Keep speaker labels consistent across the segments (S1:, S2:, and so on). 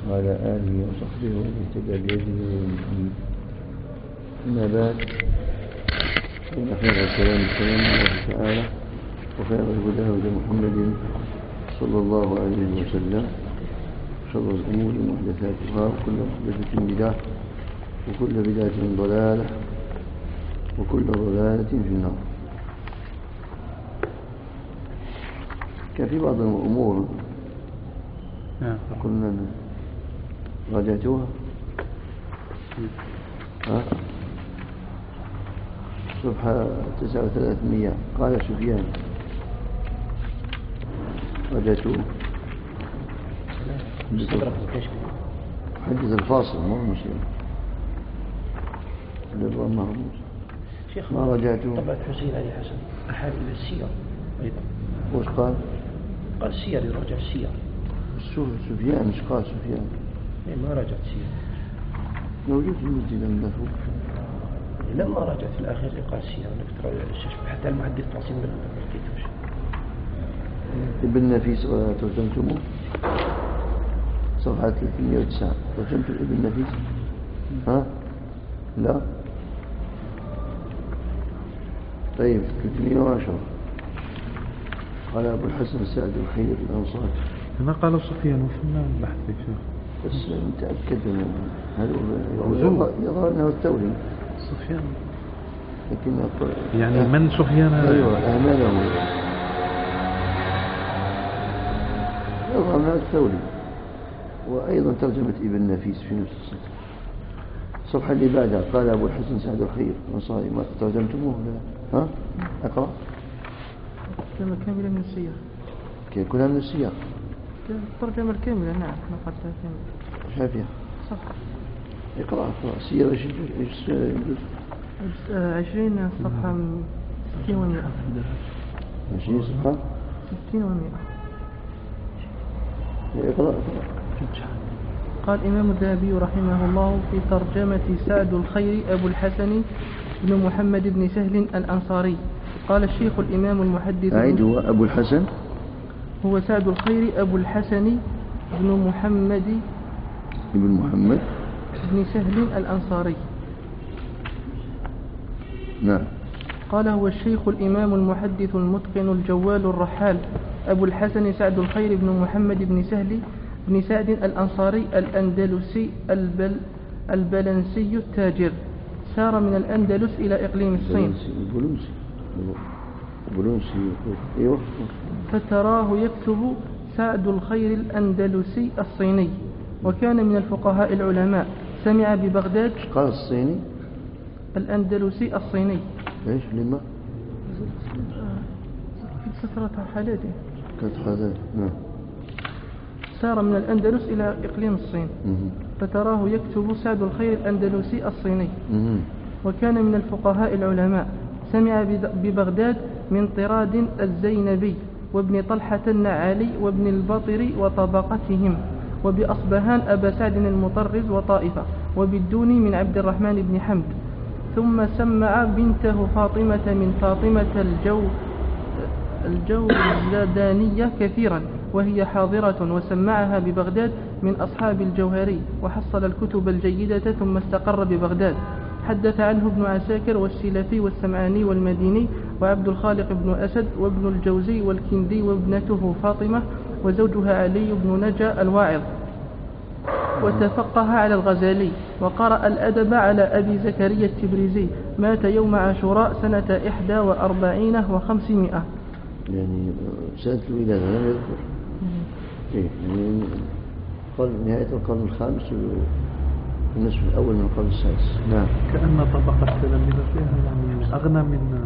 S1: وعلى آله وصحبه ومن اهتدى بهديه إلى يوم الدين. أما بعد، فإن خير الكلام كلام الله تعالى، وخير الهدى هدى محمد صلى الله عليه وسلم، شر الأمور محدثاتها، وكل محدثة بدعة، وكل بدعة ضلالة، وكل ضلالة في النار. كان في بعض الأمور قلنا راجعتوها. صفحة 9 قال سفيان راجعتوه. حدث الفاصل ما هو مسلم ما راجعتوه.
S2: طبعا حسين علي حسن أحد إلى السير أيضا.
S1: وش قال؟
S2: قال السير، يراجع السير.
S1: سفيان مش قال سفيان؟
S2: ما راجعت سير.
S1: موجود في المسجد المدفوع.
S2: لما راجعت في الأخير قال سير حتى المحدث تعصيم ما لقيتوش.
S1: ابن نفيس ترجمتموه صفحة 309. ترجمتم ابن نفيس؟ ها؟ لا. طيب 310 قال أبو الحسن سعد الخير الأنصاري.
S3: ما قال سفيان وفينا البحث يا شيخ.
S1: بس متأكد هل يظهر أنه الثوري
S3: سفيان،
S1: لكن
S3: يعني من سفيان؟
S1: أيوة أعماله يظهر أنه الثوري. وأيضا ترجمة ابن نفيس في نفس السطر. الصفحة اللي بعدها قال أبو الحسن سعد الخير الأنصاري. ما ترجمتموه ولا؟ ها؟ أقرأ.
S4: الترجمة الكاملة من السياق.
S1: كلها من السياق.
S4: الترجمة الكاملة نعم نقلتها كاملة.
S1: شايفها؟
S4: صح.
S1: اقرأ السياق. ايش
S4: 20 صفحة 60 و100.
S1: 20 صفحة
S4: 60 و100.
S1: اقرأ.
S4: قال الإمام الذهبي رحمه الله في ترجمة سعد الخير أبو الحسن بن محمد بن سهل الأنصاري. قال الشيخ الإمام المحدث
S1: هو أبو الحسن،
S4: هو سعد الخير أبو الحسن بن محمد بن سهل الأنصاري.
S1: نعم.
S4: قال هو الشيخ الإمام المحدث المتقن الجوال الرحال أبو الحسن سعد الخير بن محمد بن سعد الأنصاري الأندلسي البلنسي التاجر، سار من الأندلس إلى إقليم الصين.
S1: أيوة.
S4: فتراه يكتب سعد الخير الأندلسي الصيني، وكان من الفقهاء العلماء. سمع ببغداد.
S1: قال الصيني
S4: الأندلسي الصيني.
S1: ايش لما
S4: في كثرة حالاته.
S1: نعم.
S4: سار من الأندلس إلى إقليم الصين. فتراه يكتب سعد الخير الأندلسي الصيني، وكان من الفقهاء العلماء. سمع ببغداد من طراد الزينبي وابن طلحة النعالي وابن البطر وطبقتهم، وبأصبهان أبا سعد المطرز وطائفة، وبالدوني من عبد الرحمن بن حمد. ثم سمع بنته فاطمة من فاطمة الجوزدانية كثيرا وهي حاضرة، وسمعها ببغداد من أصحاب الجوهري، وحصل الكتب الجيدة ثم استقر ببغداد. حدث عنه ابن عساكر والسلفي والسمعاني والمديني وعبد الخالق بن أسد وابن الجوزي والكندي وابنته فاطمة وزوجها علي بن نجا الواعظ. وتفقه على الغزالي، وقرأ الأدب على أبي زكريا التبريزي. مات يوم عاشوراء سنة 41 و500.
S1: يعني سنة الولادة لم يذكر. يعني قال نهاية القرن الخامس والنصف الأول من القرن السادس. نعم.
S3: كأن طبقة التلاميذ فيها يعني أغنى من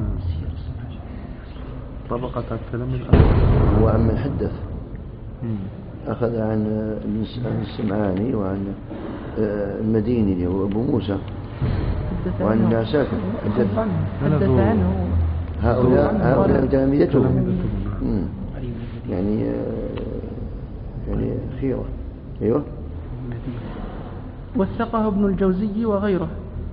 S3: طبقة التلاميذ.
S1: هو عمن حدث. أخذ عن السمعاني وعن المديني اللي هو أبو موسى وعن ابن عساكر.
S4: حدث عنه
S1: هؤلاء تلاميذته. يعني خيرة. أيوة.
S4: وثقه ابن الجوزي وغيره.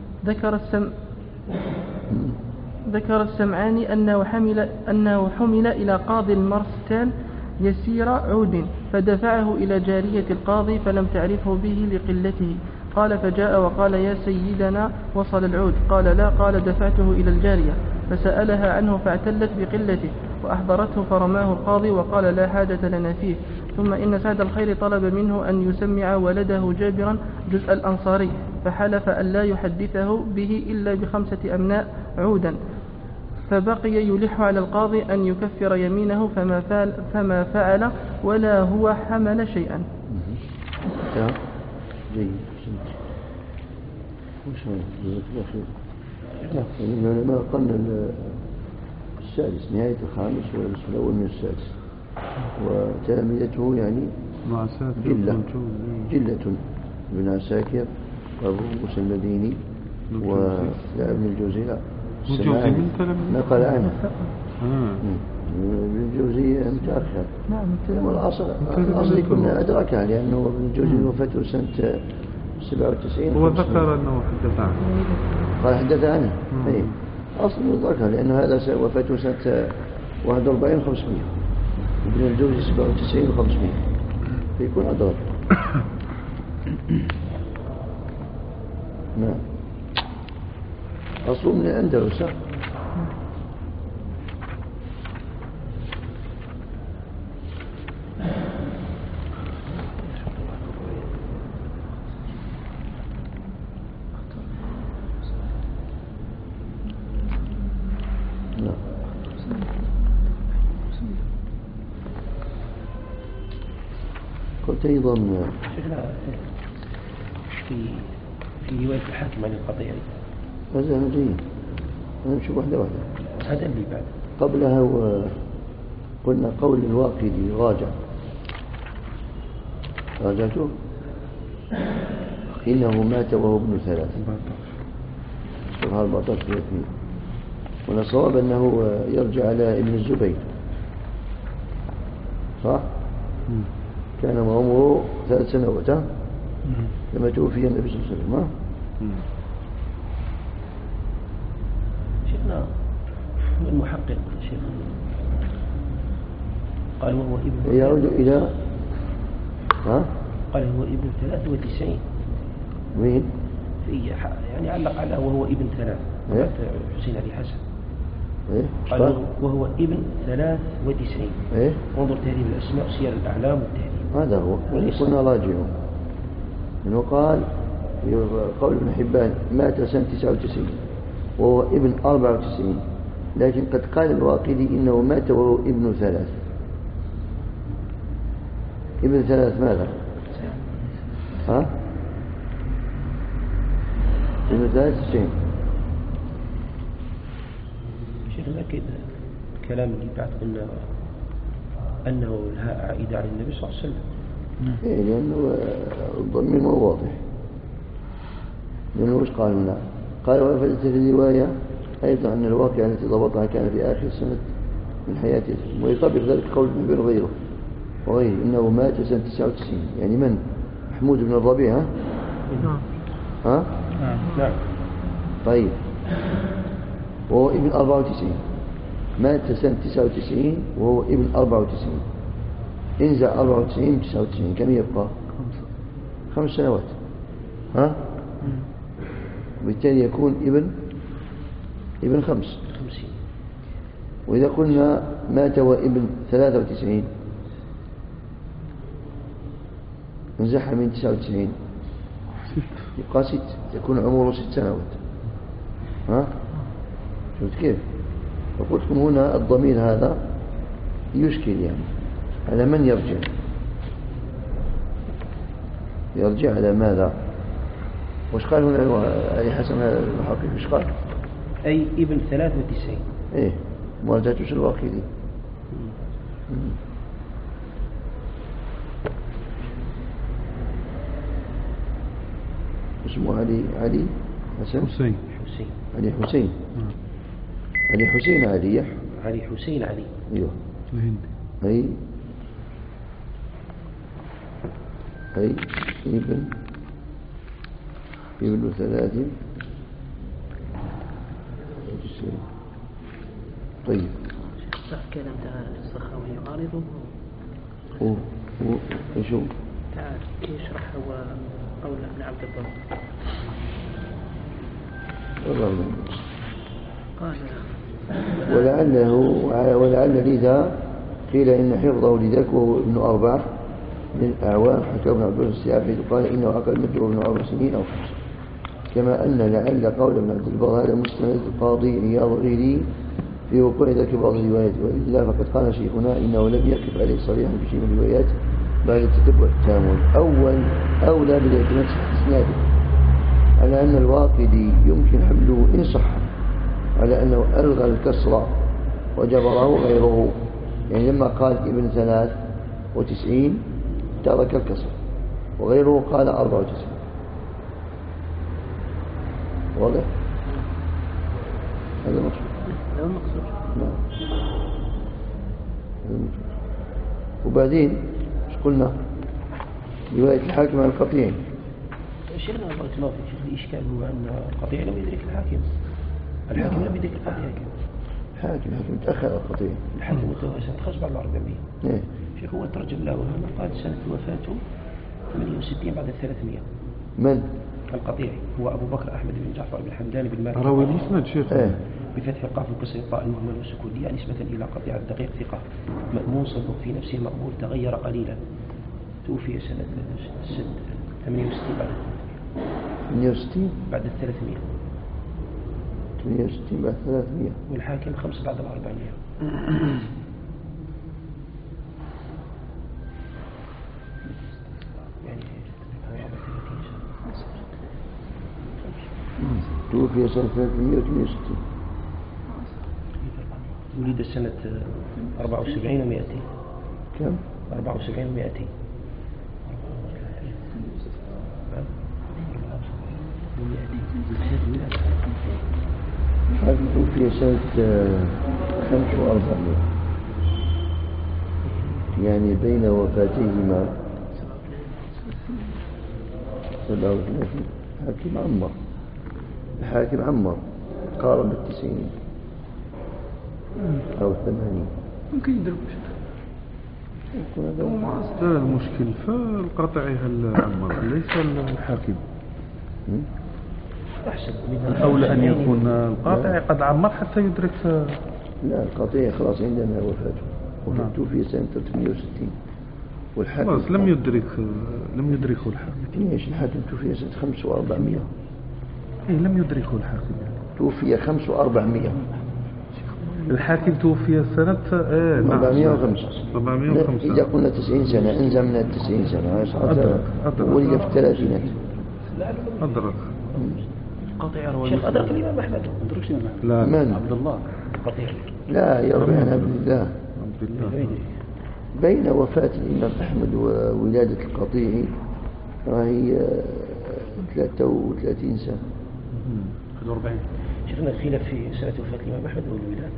S4: ذكر السمعاني أنه حمل إلى قاضي المرستان يسير عود فدفعه إلى جارية القاضي فلم تعرفه به لقلته. قال فجاء وقال يا سيدنا وصل العود. قال لا. قال دفعته إلى الجارية فسألها عنه فاعتلت بقلته وأحضرته فرماه القاضي وقال لا حاجة لنا فيه. ثم إن سعد الخير طلب منه أن يسمع ولده جابرا جزء الأنصاري فحلف أن لا يحدثه به إلا ب5 أمناء عودا. فبقي يلح على القاضي أن يكفر يمينه فما فعل ولا هو حمل شيئا.
S1: جيد. العلماء قلنا السادس نهاية الخامس والنصف الأول من السادس وتلامذته يعني جلة ابن عساكر وابو موسى المديني ولا ابن الجوزي لا السماعي نقل عنه ابن الجوزي متأخر. الأصل يكون أدركها لأنه ابن الجوزي وفاته سنة 97.
S3: هو ذكر أنه حدث عنه.
S1: قال حدث عنه. أي أصل أدركها لأنه هذا وفاته سنة 41 500 ابن الجوزي 97 و500 فيكون أدرك. نعم. أصله من الأندلس. قلت أيضا
S2: في رواية الحاكم عن القضية
S1: هذا جيد. نمشي واحدة
S2: هذا اللي بعد
S1: قبلها قلنا قول الواقدي راجعته إنه مات وهو ابن 3 سبحان الله 14 والصواب أنه يرجع على ابن الزبير صح؟ كان عمره 3 سنوات لما توفي النبي صلى الله عليه وسلم.
S2: شيخنا المحقق شيخ قال وهو ابن
S1: يعود إلى
S2: قال هو ابن 93
S1: مين؟
S2: يعني علق على وهو ابن 3 حسين علي حسن قال وهو ابن 93 انظر تهذيب الأسماء سير الأعلام والتهذيب.
S1: هذا هو قلنا راجعون إنه قال في قول ابن حبان مات سنة 99 وهو ابن 94 لكن قد قال الواقدي إنه مات وهو ابن 3. ابن 3 ماذا؟ ابن 93
S2: شيخنا كده كلام اللي بعد قلنا أنه الهاء عائدة على النبي صلى الله عليه وسلم.
S1: لأنه الضمير مو واضح. لأنه وش قال هنا؟ قال وفدت في الرواية أيضا أن الواقع التي ضبطها كان في آخر سنة من حياته ويطبق ذلك قول ابن غيره وغيره إنه مات سنة 99 يعني من؟ محمود بن الربيع ها؟
S2: نعم.
S1: طيب وهو ابن 94 مات سنة 99 وهو ابن 94 انزع 94 من 99 كم يبقى؟ 5 سنوات وبالتالي يكون ابن 50. وإذا قلنا مات وابن 93 انزعها من 99 يبقى 6 يكون عمره 6 سنوات. شفت كيف؟ فقلت لكم هنا الضمير هذا يشكل يعني على من يرجع على ماذا؟ وش قال هنا علي حسن المحقق وش قال؟
S2: أي ابن 93
S1: ايه مرجعته شو الواقدي. اسمه علي حسن
S3: حسين
S1: علي حسين علي حسين علي ايوه الهندي أي ابن 3. طيب
S5: كلام تعالى السخاوي يعارضه
S1: وشو
S2: تعال يشرح هو قول ابن عبد البر قال
S1: ولعل لذا قيل إن حفظه لذاك وهو ابن 4 من الأعوام. حكى ابن عبد السيافي قال إنه أقل منه ابن 4 سنين أو 5. كما أن لعل قول ابن عبد البر هذا مستند القاضي عياض غيري في وقوع ذاك بعض الروايات، وإلا فقد قال شيخنا إنه لم يقف عليه صريحا في شيء من الروايات بعد التتبع التامل. أولى بالاعتماد في إسناده على أن الواقدي يمكن حمله إن صح على أنه ألغى الكسر وجبره غيره، يعني لما قال ابن 93 ترك الكسر وغيره قال 94. واضح؟ هذا مقصود. نعم. وبعدين ايش قلنا؟ رواية الحاكم عن القطيع.
S2: شيخنا بارك الله فيك، شيخ الإشكال هو أن القطيع لم يدرك الحاكم لم يدرك القطيع.
S1: الحاكم تأخر القطيع.
S2: الحاكم تخرج بعد 400. شيخ هو ترجم له هنا قال سنة وفاته 68 بعد 300.
S1: من؟
S2: القطيعي هو أبو بكر أحمد بن جعفر بن حمدان بن مالك
S3: راوي المسند شيخ
S2: بفتح القاف والكسر الطاء المهمل والسكونية نسبة إلى قطيع الدقيق ثقة مأمون صدوق في نفسه مقبول تغير قليلا توفي سنة 68 بعد 300
S1: 68 بعد 300
S2: والحاكم 5 بعد 400.
S1: توفي سنة 368.
S2: ولد سنة 74 و200.
S1: كم؟
S2: 74 و200.
S1: حاكم توفي سنة 45 يعني بين وفاتهما 37. الحاكم عمر قارب 90 أو 80.
S4: ممكن يدرك
S3: هذا المشكل فالقطعي هل عمر ليس الحاكم.
S2: أحسن
S3: الأولى أن يكون القاطع قد عمر حتى يدرك.
S1: لا القاطع خلاص عندنا وفاته في سنة 360 والحاكم
S3: خلاص لم يدركه الحاكم.
S1: ليش الحاكم توفي سنة 5400.
S3: لم يدركه الحاكم يعني.
S1: توفي 5400.
S3: الحاكم توفي سنة
S1: 405. إذا قلنا 90 سنة انزمنا 90 سنة ولد في الثلاثينات.
S3: أدرك
S2: شيخ أدرك الإمام أحمد.
S3: لا
S1: من؟
S2: عبد الله قطيع.
S1: لا يروي عن عبد الله بين وفاة الإمام أحمد وولادة القطيع راهي 33 سنة.
S2: 41. شيخنا خلاف في سنة وفاة الإمام أحمد والولادة.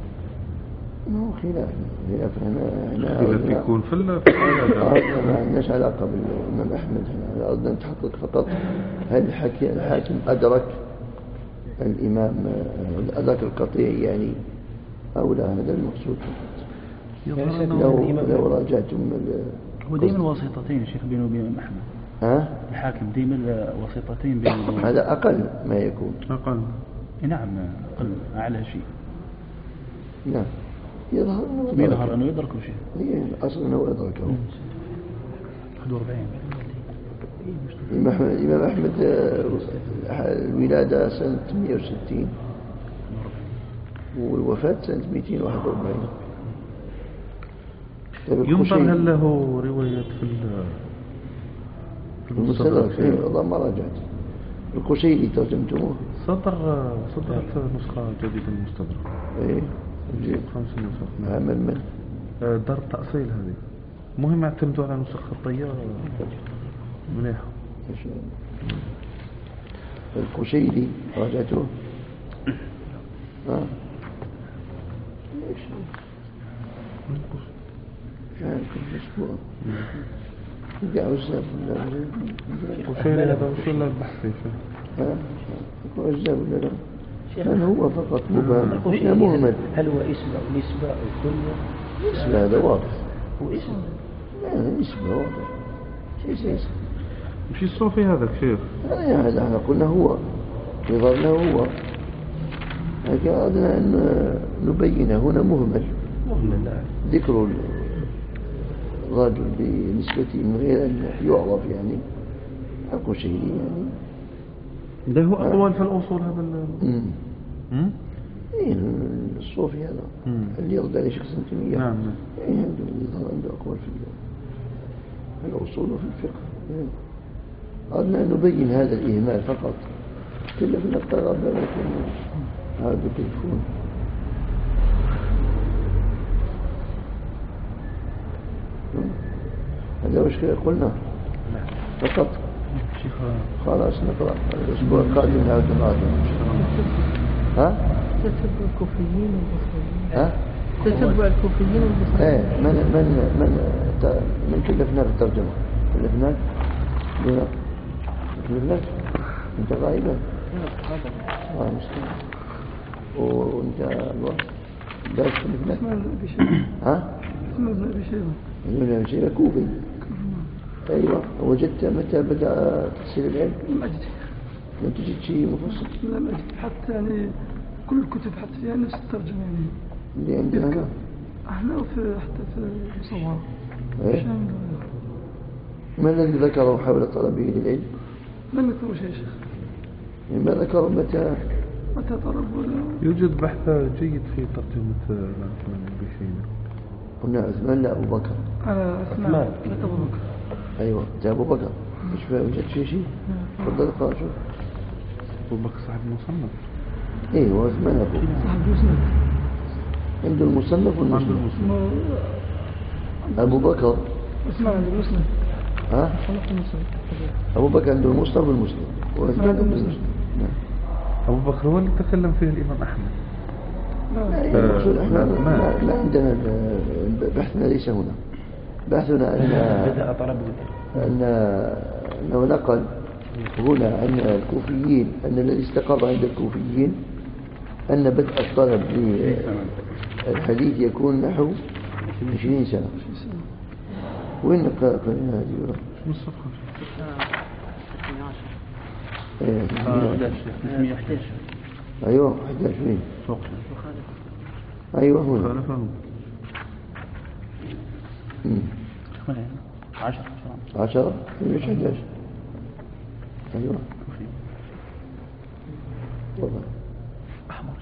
S1: خلاف
S3: يكون في
S1: ما عندناش علاقة بالإمام أحمد. أردنا نتحقق فقط هل الحاكم أدرك الإمام أدرك القطيع يعني أو لا. هذا المقصود. لو راجعتم
S5: هو دائما واسطتين شيخ بينه وبين الإمام أحمد. الحاكم دائما واسطتين بينه.
S1: هذا أقل ما يكون.
S3: أقل.
S5: نعم أقل أعلى شيء.
S1: نعم
S5: يظهر أنه يدرك شيء.
S1: هي الأصل أنه أدركه.
S5: 41.
S1: الإمام أحمد الولادة سنة 160 والوفاة سنة 241.
S3: ينظر هل له رواية في
S1: المستدرك؟ والله ما راجعت. القشيري ترجمتموه؟
S3: صدرت نسخة جديدة المستدرك.
S1: ايه
S3: 5 نسخ.
S1: عمل من؟
S3: دار التأصيل هذه. مهم اعتمدوا على نسخ خطية مليحة.
S1: القشيري راجعته؟ كان كل أسبوع عزاب
S3: وشيء هذا وصل البحث فيه.
S1: عزاب ولا لا؟ هل هو فقط مبهم؟
S2: هل هو اسم أو نسبة أو كنية؟
S1: اسم هذا واضح.
S2: هو اسم
S1: لا اسمه واضح شيء
S3: مش الصوفي هذا شيخ؟
S1: هذا احنا قلنا هو يظهر له هو، لكن أردنا أن نبين هنا مهمل ذكر الرجل بنسبته من غير أن يعرف يعني حق شيء يعني.
S3: ده هو أطول في الأصول هذا
S1: إيه الصوفي هذا اللي يرد عليه شخص تيمية.
S3: نعم.
S1: إيه عنده أقوال في الأصول وفي الفقه. أردنا أن نبين هذا الإهمال فقط. كل من الطلبة لكن هذا التليفون هذا وش قلنا فقط. خلاص نقرأ الأسبوع القادم نعود معنا. ها؟
S4: تتبع الكوفيين والبصريين.
S1: ها؟
S4: تتبع الكوفيين والبصريين.
S1: ايه من كلفنا بالترجمة كلفنا انت غائبا مستمع وانت الوقت داش كلفنا ها؟
S4: اسمه ابن أبي شيبة.
S1: ابن أبي شيبة كوفي. أيوة. وجدت متى بدأ تحصيل العلم؟
S4: ما أجد.
S1: لم تجد شيء مفصل؟
S4: لا ما أجد حتى يعني كل الكتب حتى فيها نفس الترجمة يعني.
S1: اللي عندنا
S4: احنا حتى في مصورة.
S1: ايه؟ ما الذي ذكره حول طلبه للعلم؟
S4: ما نذكره شيء يا شيخ.
S1: ما ذكره متى
S4: طلب ولا
S3: يوجد بحث جيد في ترجمة العثمان بن شيبة.
S1: قلنا عثمان لا أبو بكر.
S4: عثمان لا أبو بكر.
S1: أيوة ده أبو بكر. مش فاهم وجدت شيء؟ تفضل اقرأ شوف.
S3: أبو بكر صاحب المصنف.
S1: إيه وعثمان أبو
S4: صاحب المسند.
S1: عنده المصنف والمسند. أبو بكر
S4: عثمان عنده المسند.
S1: ها؟ أبو بكر عنده المصنف والمسند. وعثمان عنده المسند.
S3: أبو بكر هو اللي تكلم فيه الإمام أحمد.
S1: المقصود احنا ما عندنا بحثنا ليس هنا. بحثنا أنه نقل هنا عن الكوفيين أن الذي استقر عند الكوفيين أن بدء الطلب للحديث يكون نحو 20 سنة. وين قرينا هذه ولا؟
S3: شو الصفحة؟
S5: 311.
S1: أيوة 11 وين؟
S3: فوق.
S1: أيوة هنا.
S3: خالفهم.
S5: 10
S1: ليش 11؟ أيوة. والله.
S5: أحمر.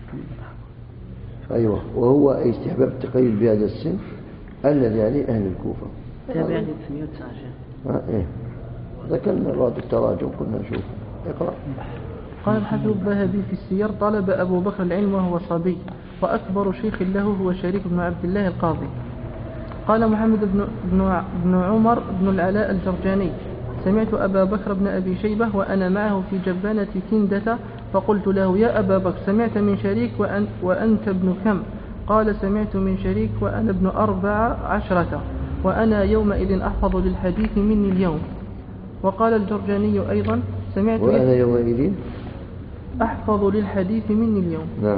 S1: أيوة. وهو استحباب التقيد بهذا السن الذي عليه أهل الكوفة.
S6: تابع عندي 919.
S1: إيه. ذكرنا بعض التراجم قلنا نشوف. اقرأ.
S4: قال الحافظ الذهبي في السير: طلب أبو بكر العلم وهو صبي، وأكبر شيخ له هو شريك بن عبد الله القاضي. قال محمد بن عمر بن العلاء الجرجاني: سمعت أبا بكر بن أبي شيبة وأنا معه في جبانة كندة، فقلت له: يا أبا بكر، سمعت من شريك وأنت ابن كم؟ قال: سمعت من شريك وأنا ابن 14، وأنا يومئذ أحفظ للحديث مني اليوم. وقال الجرجاني أيضا: سمعت
S1: وأنا يومئذ
S4: أحفظ للحديث مني اليوم.
S1: نعم.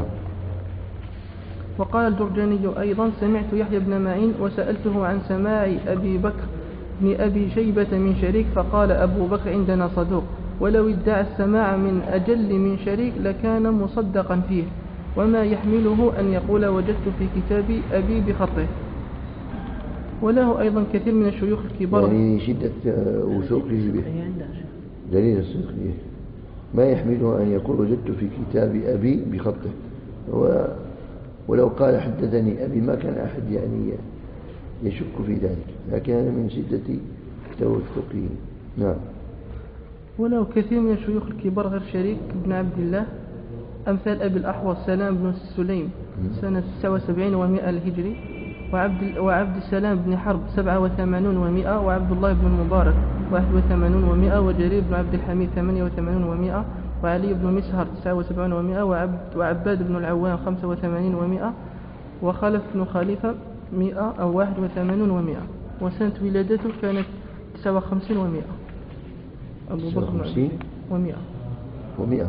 S4: وقال الجرجاني أيضا: سمعت يحيى بن معين وسألته عن سماع أبي بكر بن أبي شيبة من شريك، فقال: أبو بكر عندنا صدوق، ولو ادعى السماع من أجل من شريك لكان مصدقا فيه، وما يحمله أن يقول: وجدت في كتاب أبي بخطه. وله أيضا كثير من الشيوخ الكبار.
S1: يعني شدة وثوقه به دليل الصدق، ما يحمله أن يقول: وجدت في كتاب أبي بخطه. ولو قال: حدثني أبي ما كان أحد يعني يشك في ذلك، لكن من شدة توثقه. نعم.
S4: وله كثير من الشيوخ الكبار غير شريك بن عبد الله، أمثال أبي الأحوص سلام بن سليم سنة 79 و100 الهجري، وعبد السلام بن حرب 87 و100، وعبد الله بن المبارك 81 و100، وجرير بن عبد الحميد 88 و100، وعلي بن مسهر 79 و100، وعباد بن العوام 85 و100، وخلف بن خليفة 100 أو 81 و100. وسنة ولادته كانت 59 و100. أبو بكر
S1: 59
S4: و100
S1: و100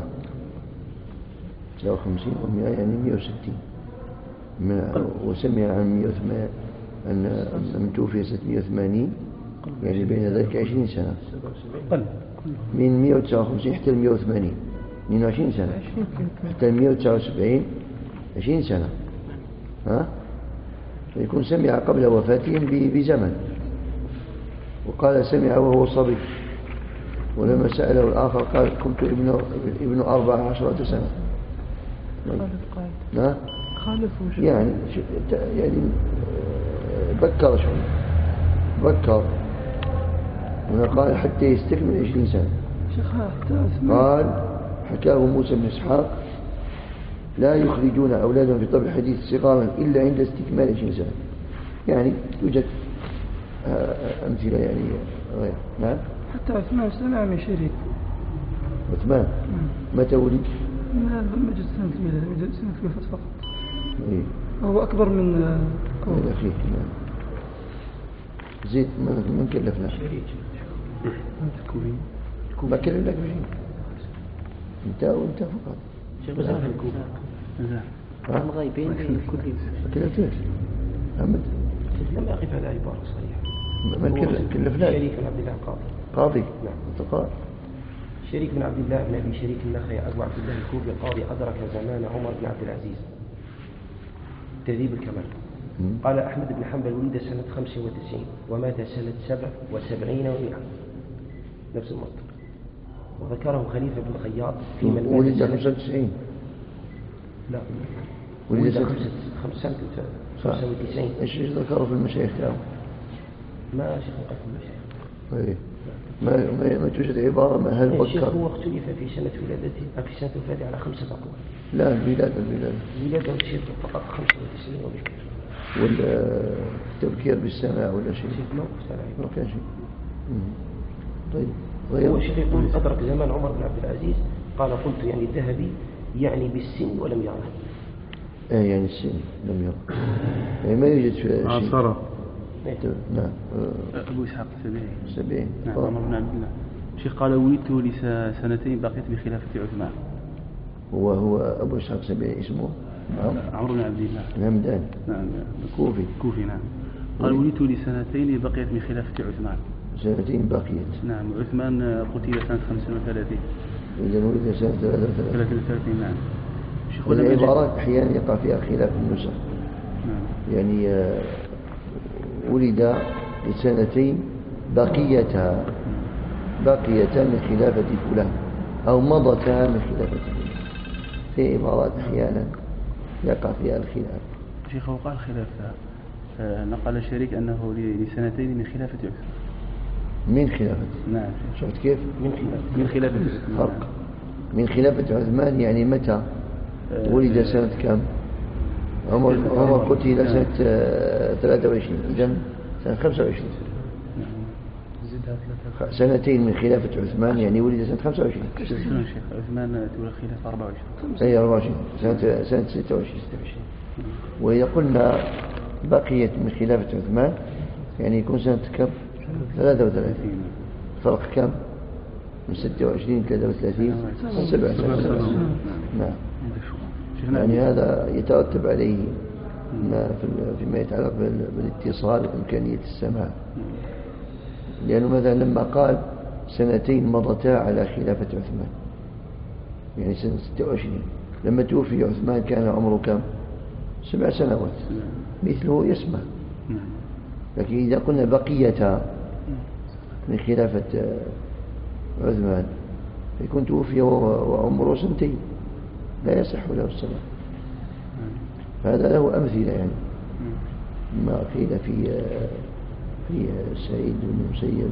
S1: 59 و100 يعني 160. وسمع عن أن من توفي 680 يعني بين ذلك 20 سنة من 159 حتى 180 22 سنة حتى 179 20 سنة ها؟ فيكون سمع قبل وفاتهم بزمن. وقال سمع وهو صبي، ولما سأله الآخر قال كنت ابن 14 سنة. لا يعني بكر شوي بكر هنا قال حتى يستكمل 20 سنة. قال حكاه موسى بن إسحاق لا يخرجون أولادهم في طب الحديث صغارا إلا عند استكمال 20 سنة. يعني توجد أمثلة يعني غير. نعم.
S7: حتى عثمان سمع من شريك.
S1: عثمان متى ولد؟
S7: ما جت سنة ميلاد، سنة وفاة فقط.
S1: إيه.
S7: هو أكبر من
S1: أخيه. نعم. زيد من كلفنا؟ ما كلف لك بشيء. انت وانت فقط.
S6: شيخ بزاف الكوفة. هم غايبين كلهم.
S1: كلفتك محمد؟
S2: لم أقف على عبارة صريحة.
S1: من كلفنا؟
S2: شريك بن عبد الله القاضي.
S1: قاضي؟
S2: نعم.
S1: انتقال.
S2: شريك بن عبد الله بن أبي شريك النخعي أبو عبد الله الكوفي قاضي أدرك زمان عمر بن عبد العزيز. تهذيب الكمال. قال أحمد بن حنبل ولد سنة 95 ومات سنة 77 و100 نفس المنطق. وذكره خليفة بن خياط في من
S1: ولد 95.
S2: لا
S1: ولد
S2: 95.
S1: ايش ذكره في المشايخ كلام؟
S2: ما شيخ نقف المشايخ.
S1: ايه ما توجد عبارة ما هل
S2: الشيخ
S1: بكر؟
S2: هو اختلف في سنة ولادته في سنة وفاته على 5 أقوال.
S1: لا الولادة
S2: ولادة الشيخ فقط 95 وبكر.
S1: والتبكير بالسماع ولا شيء؟ ما كان شيء. طيب
S2: هو شيخ يقول أدرك زمان عمر بن عبد العزيز. قال قلت يعني الذهبي يعني بالسن ولم يره.
S1: يعني السن لم يره يعني ما يوجد شيء.
S3: عصرة.
S1: نعم.
S5: أبو إسحاق السبيعي. نعم.
S1: عمر
S5: بن عبد الله. شيخ قال ولدت لسنتين بقيت بخلافة عثمان.
S1: هو أبو إسحاق السبيعي اسمه
S5: عمرو بن عبد الله
S1: الهمداني.
S5: نعم.
S1: كوفي.
S5: نعم. قال ولدت لسنتين بقيت بخلافة عثمان.
S1: سنتين بقيت.
S5: نعم. عثمان قتل سنة 35.
S1: إذا ولد سنة
S5: 33. نعم.
S1: العبارات أحيانا يقع فيها خلاف النسخ.
S5: نعم.
S1: يعني ولد لسنتين بقيتا من خلافة فلان أو مضتا من خلافة فلان. في عبارات أحيانا يقع فيها الخلاف.
S5: شيخ وقال خلاف نقل الشريك أنه لسنتين من خلافة عثمان.
S1: من خلافة.
S5: نعم.
S1: شفت كيف؟
S5: من خلافة عثمان.
S1: فرق. من خلافة عثمان يعني متى ولد سنة كم؟ عمر قتل سنة 23 إذن سنة 25. سنتين من خلافة عثمان يعني ولد سنة 25.
S5: شيخ عثمان تولى خلافة 24.
S1: أي 24 سنة 26. وإذا قلنا بقيت من خلافة عثمان يعني يكون سنة كم؟ 33. فرق كم؟ من 26 33 7 سنوات. نعم. يعني هذا يترتب عليه فيما يتعلق بالاتصال وإمكانية السماع. لأنه مثلا لما قال سنتين مضتا على خلافة عثمان يعني سنة 26 لما توفي عثمان كان عمره كم؟ 7 سنوات مثله يسمع. لكن إذا قلنا بقية من خلافة عثمان يكون توفي وعمره 2 سنين لا يصح له الصلاة. فهذا له أمثلة يعني ما قيل في سعيد بن المسيب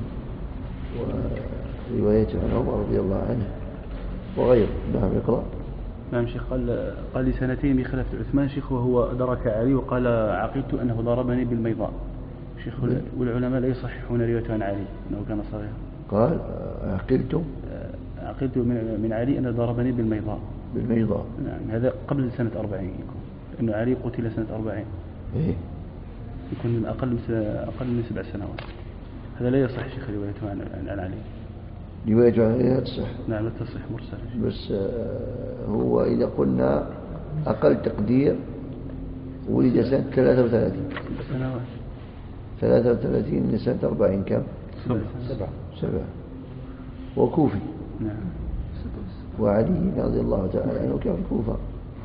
S1: وروايته عن عمر رضي الله عنه وغيره. نعم يقرأ.
S5: نعم شيخ قال لي سنتين بخلافة عثمان شيخ وهو درك علي وقال عقلت أنه ضربني بالميضاء. شيخ والعلماء لا يصححون روايته عن علي أنه كان صغيرا.
S1: قال عقلت
S5: من علي أنه ضربني بالميضاء. نعم. هذا قبل سنة 40 يكون لأنه علي قتل سنة 40.
S1: إيه؟
S5: يكون من أقل من 7 سنوات. هذا لا يصح شيخ روايته عن علي.
S1: روايته عن علي لا تصح.
S5: نعم لا تصح مرسل.
S1: بس هو إذا قلنا أقل تقدير ولد سنة 33
S5: سنوات.
S1: 33 من سنة 40 كم؟ 7. وكوفي.
S5: نعم.
S1: وعلي رضي الله تعالى عنه كان في الكوفة.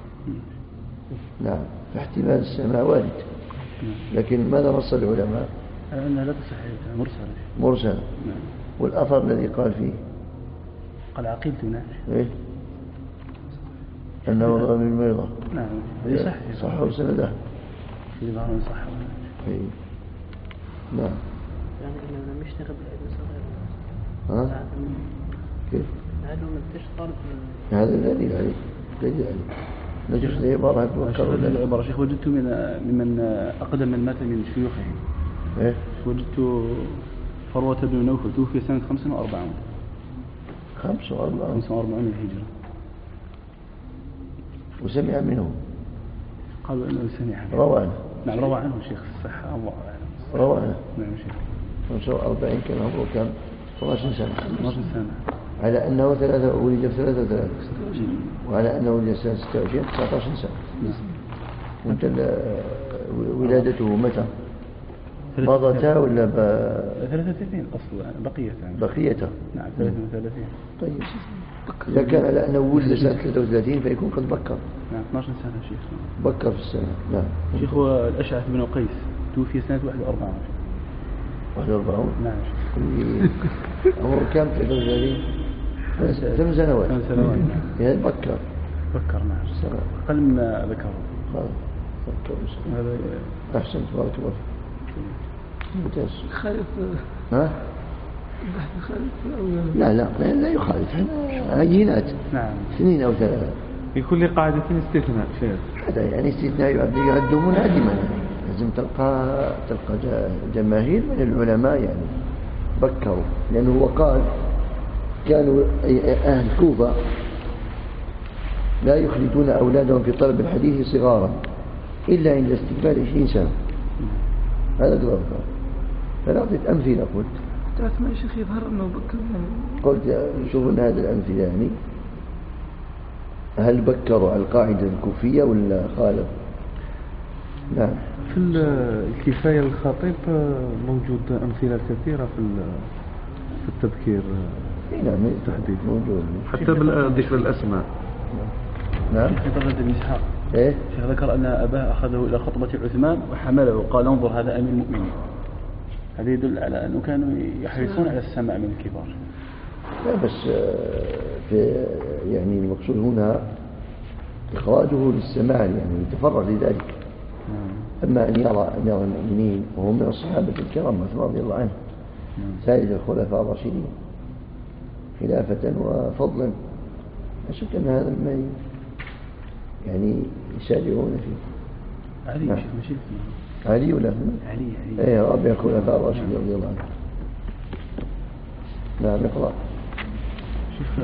S1: نعم. فاحتمال السماع وارد، لكن ماذا نص العلماء؟
S5: أنها لا تصح
S1: مرسلة.
S5: نعم.
S1: والأثر الذي قال فيه
S5: قال عقلت. نعم.
S1: إيه؟ أنه ضرب المرضى.
S5: نعم.
S1: صح وسنده
S5: في بعض صح.
S1: إيه. نعم.
S6: يعني لما نشتغل بالعلم صغير.
S1: ها؟ كيف؟
S6: لأنه من تشطر
S1: هذا الذي عليه نجد العبارة توكر
S5: العبارة شيخ وجدت ممن أقدم من مات من شيوخه.
S1: إيه؟
S5: وجدت فروة بن نوفل توفي سنة 45. 45 الهجرة.
S1: وسمع منه.
S5: قالوا أنه سمع.
S1: روى عنه.
S5: نعم روى عنه شيخ الصحة الله أعلم.
S1: روى عنه.
S5: نعم شيخ.
S1: 45 كان عمره كم؟ 12 سنة.
S5: 12 سنة.
S1: على أنه ولد في 33 وعلى أنه ولد سنة 26 19 سنة. وانت ولادته متى؟ مضتا ولا
S5: 33 أصلا بقيته.
S1: بقيته.
S5: نعم 33.
S1: طيب إذا كان على أنه ولد سنة 33 فيكون قد بكر.
S5: نعم 12 سنة شيخ.
S1: بكر في السنة. نعم.
S5: شيخ هو الأشعث بن قيس توفي سنة 41.
S1: 41.
S5: نعم.
S1: عمره كم 33؟ 8 سنوات.
S5: 8 سنوات.
S1: يعني بكر.
S5: نعم.
S1: سنة.
S5: أقل مما ذكره.
S1: بكر.
S5: هذا
S1: أحسن تبارك الله. ممتاز.
S7: خالف.
S1: ها؟ لا يخالف. عينات.
S5: نعم.
S1: 2 أو 3.
S3: في كل قاعدة استثناء شيخ.
S1: هذا يعني استثناء يعد منعدما. لازم تلقى جماهير من العلماء يعني بكروا، لأنه هو قال كانوا أهل الكوفة لا يخلدون أولادهم في طلب الحديث صغارا إلا عند استكمال 20 سنة. هذا قال. فنعطيت أمثلة قلت.
S7: تعرف ما يا شيخ يظهر أنه بكر يعني.
S1: قلت شوفوا هذه الأمثلة يعني هل بكروا على القاعدة الكوفية ولا خالف؟ نعم.
S3: في الكفاية للخطيب موجود أمثلة كثيرة في التذكير.
S1: نعم
S3: تحديد
S1: موجود
S3: حتى بالذكر الأسماء.
S1: نعم.
S5: في طريقة ابن إسحاق.
S1: إيه؟
S5: شيخ ذكر أن أباه أخذه إلى خطبة عثمان وحمله وقال انظر هذا أمير المؤمنين. هذا يدل على أنه كانوا يحرصون على السماع من الكبار.
S1: لا بس يعني المقصود هنا إخراجه للسماع يعني يتفرغ لذلك. أما أن يرى المؤمنين وهم من الصحابة الكرام رضي الله عنهم سائر الخلفاء الراشدين خلافة وفضلا لا شك أن هذا ما يعني يسارعون فيه.
S5: علي
S1: نعم.
S5: علي
S1: ولا
S5: علي
S1: ايه رابع الخلفاء الراشدين رضي الله عنهم. نعم اقرأ.
S5: شوف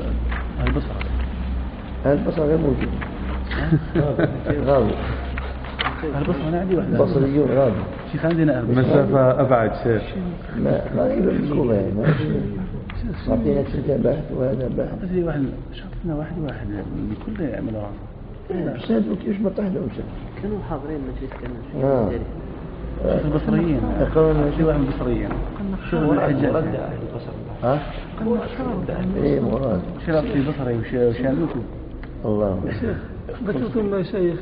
S1: البصرة غير موجود. غابي.
S5: البصرة أنا عندي واحدة.
S1: بصريون غابي.
S5: شيخ عندنا
S3: مسافة أبعد شيخ.
S1: ما غريبة بالكوبة يعني أعطينا كتاب بحث وهذا بحث.
S5: أعطيني واحد شرطنا واحد لكل يعمل راسه.
S1: أستاذ كيف ما طحنهم
S6: كانوا حاضرين مجلس كنا.
S5: شيخ البصريين.
S1: يقولون
S5: شيخ واحد البصريين. شيخ الحجاج.
S1: ها؟ إيه مراد.
S5: شيخ البصري وشاملكم.
S1: الله.
S7: ذكرتم مشايخ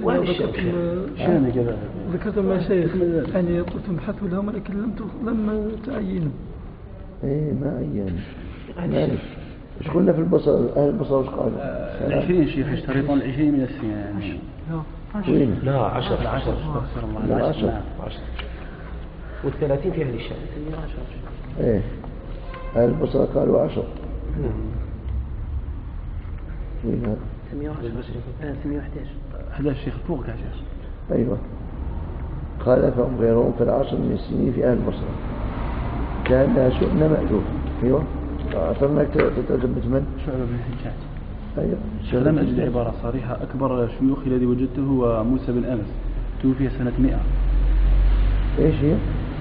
S7: ذكرتم مشايخ يعني قلتم ابحثوا لهم لكن لم تعينوا.
S1: ايه ما عينوا. ايش قلنا في البصر؟ اهل البصر ايش قالوا؟
S5: 20 شيخ يشترطون 20 من السنة يعني.
S1: وين؟
S2: لا 10
S5: استغفر الله.
S1: 10
S2: و30 في أهل الشام.
S1: ايه اهل البصر قالوا 10. وين هذا؟
S5: 11 شيخ فوق يا شيخ.
S1: ايوه خالفهم غيرهم في 10 من السنين في اهل البصره كان شؤن مألوف. ايوه اعترناك تثبت من؟
S5: شعبة بن الحجاج.
S1: ايوه
S5: لم أجد عبارة صريحة. أكبر شيوخ الذي وجدته هو موسى بن أنس توفي سنة 100.
S1: ايش هي؟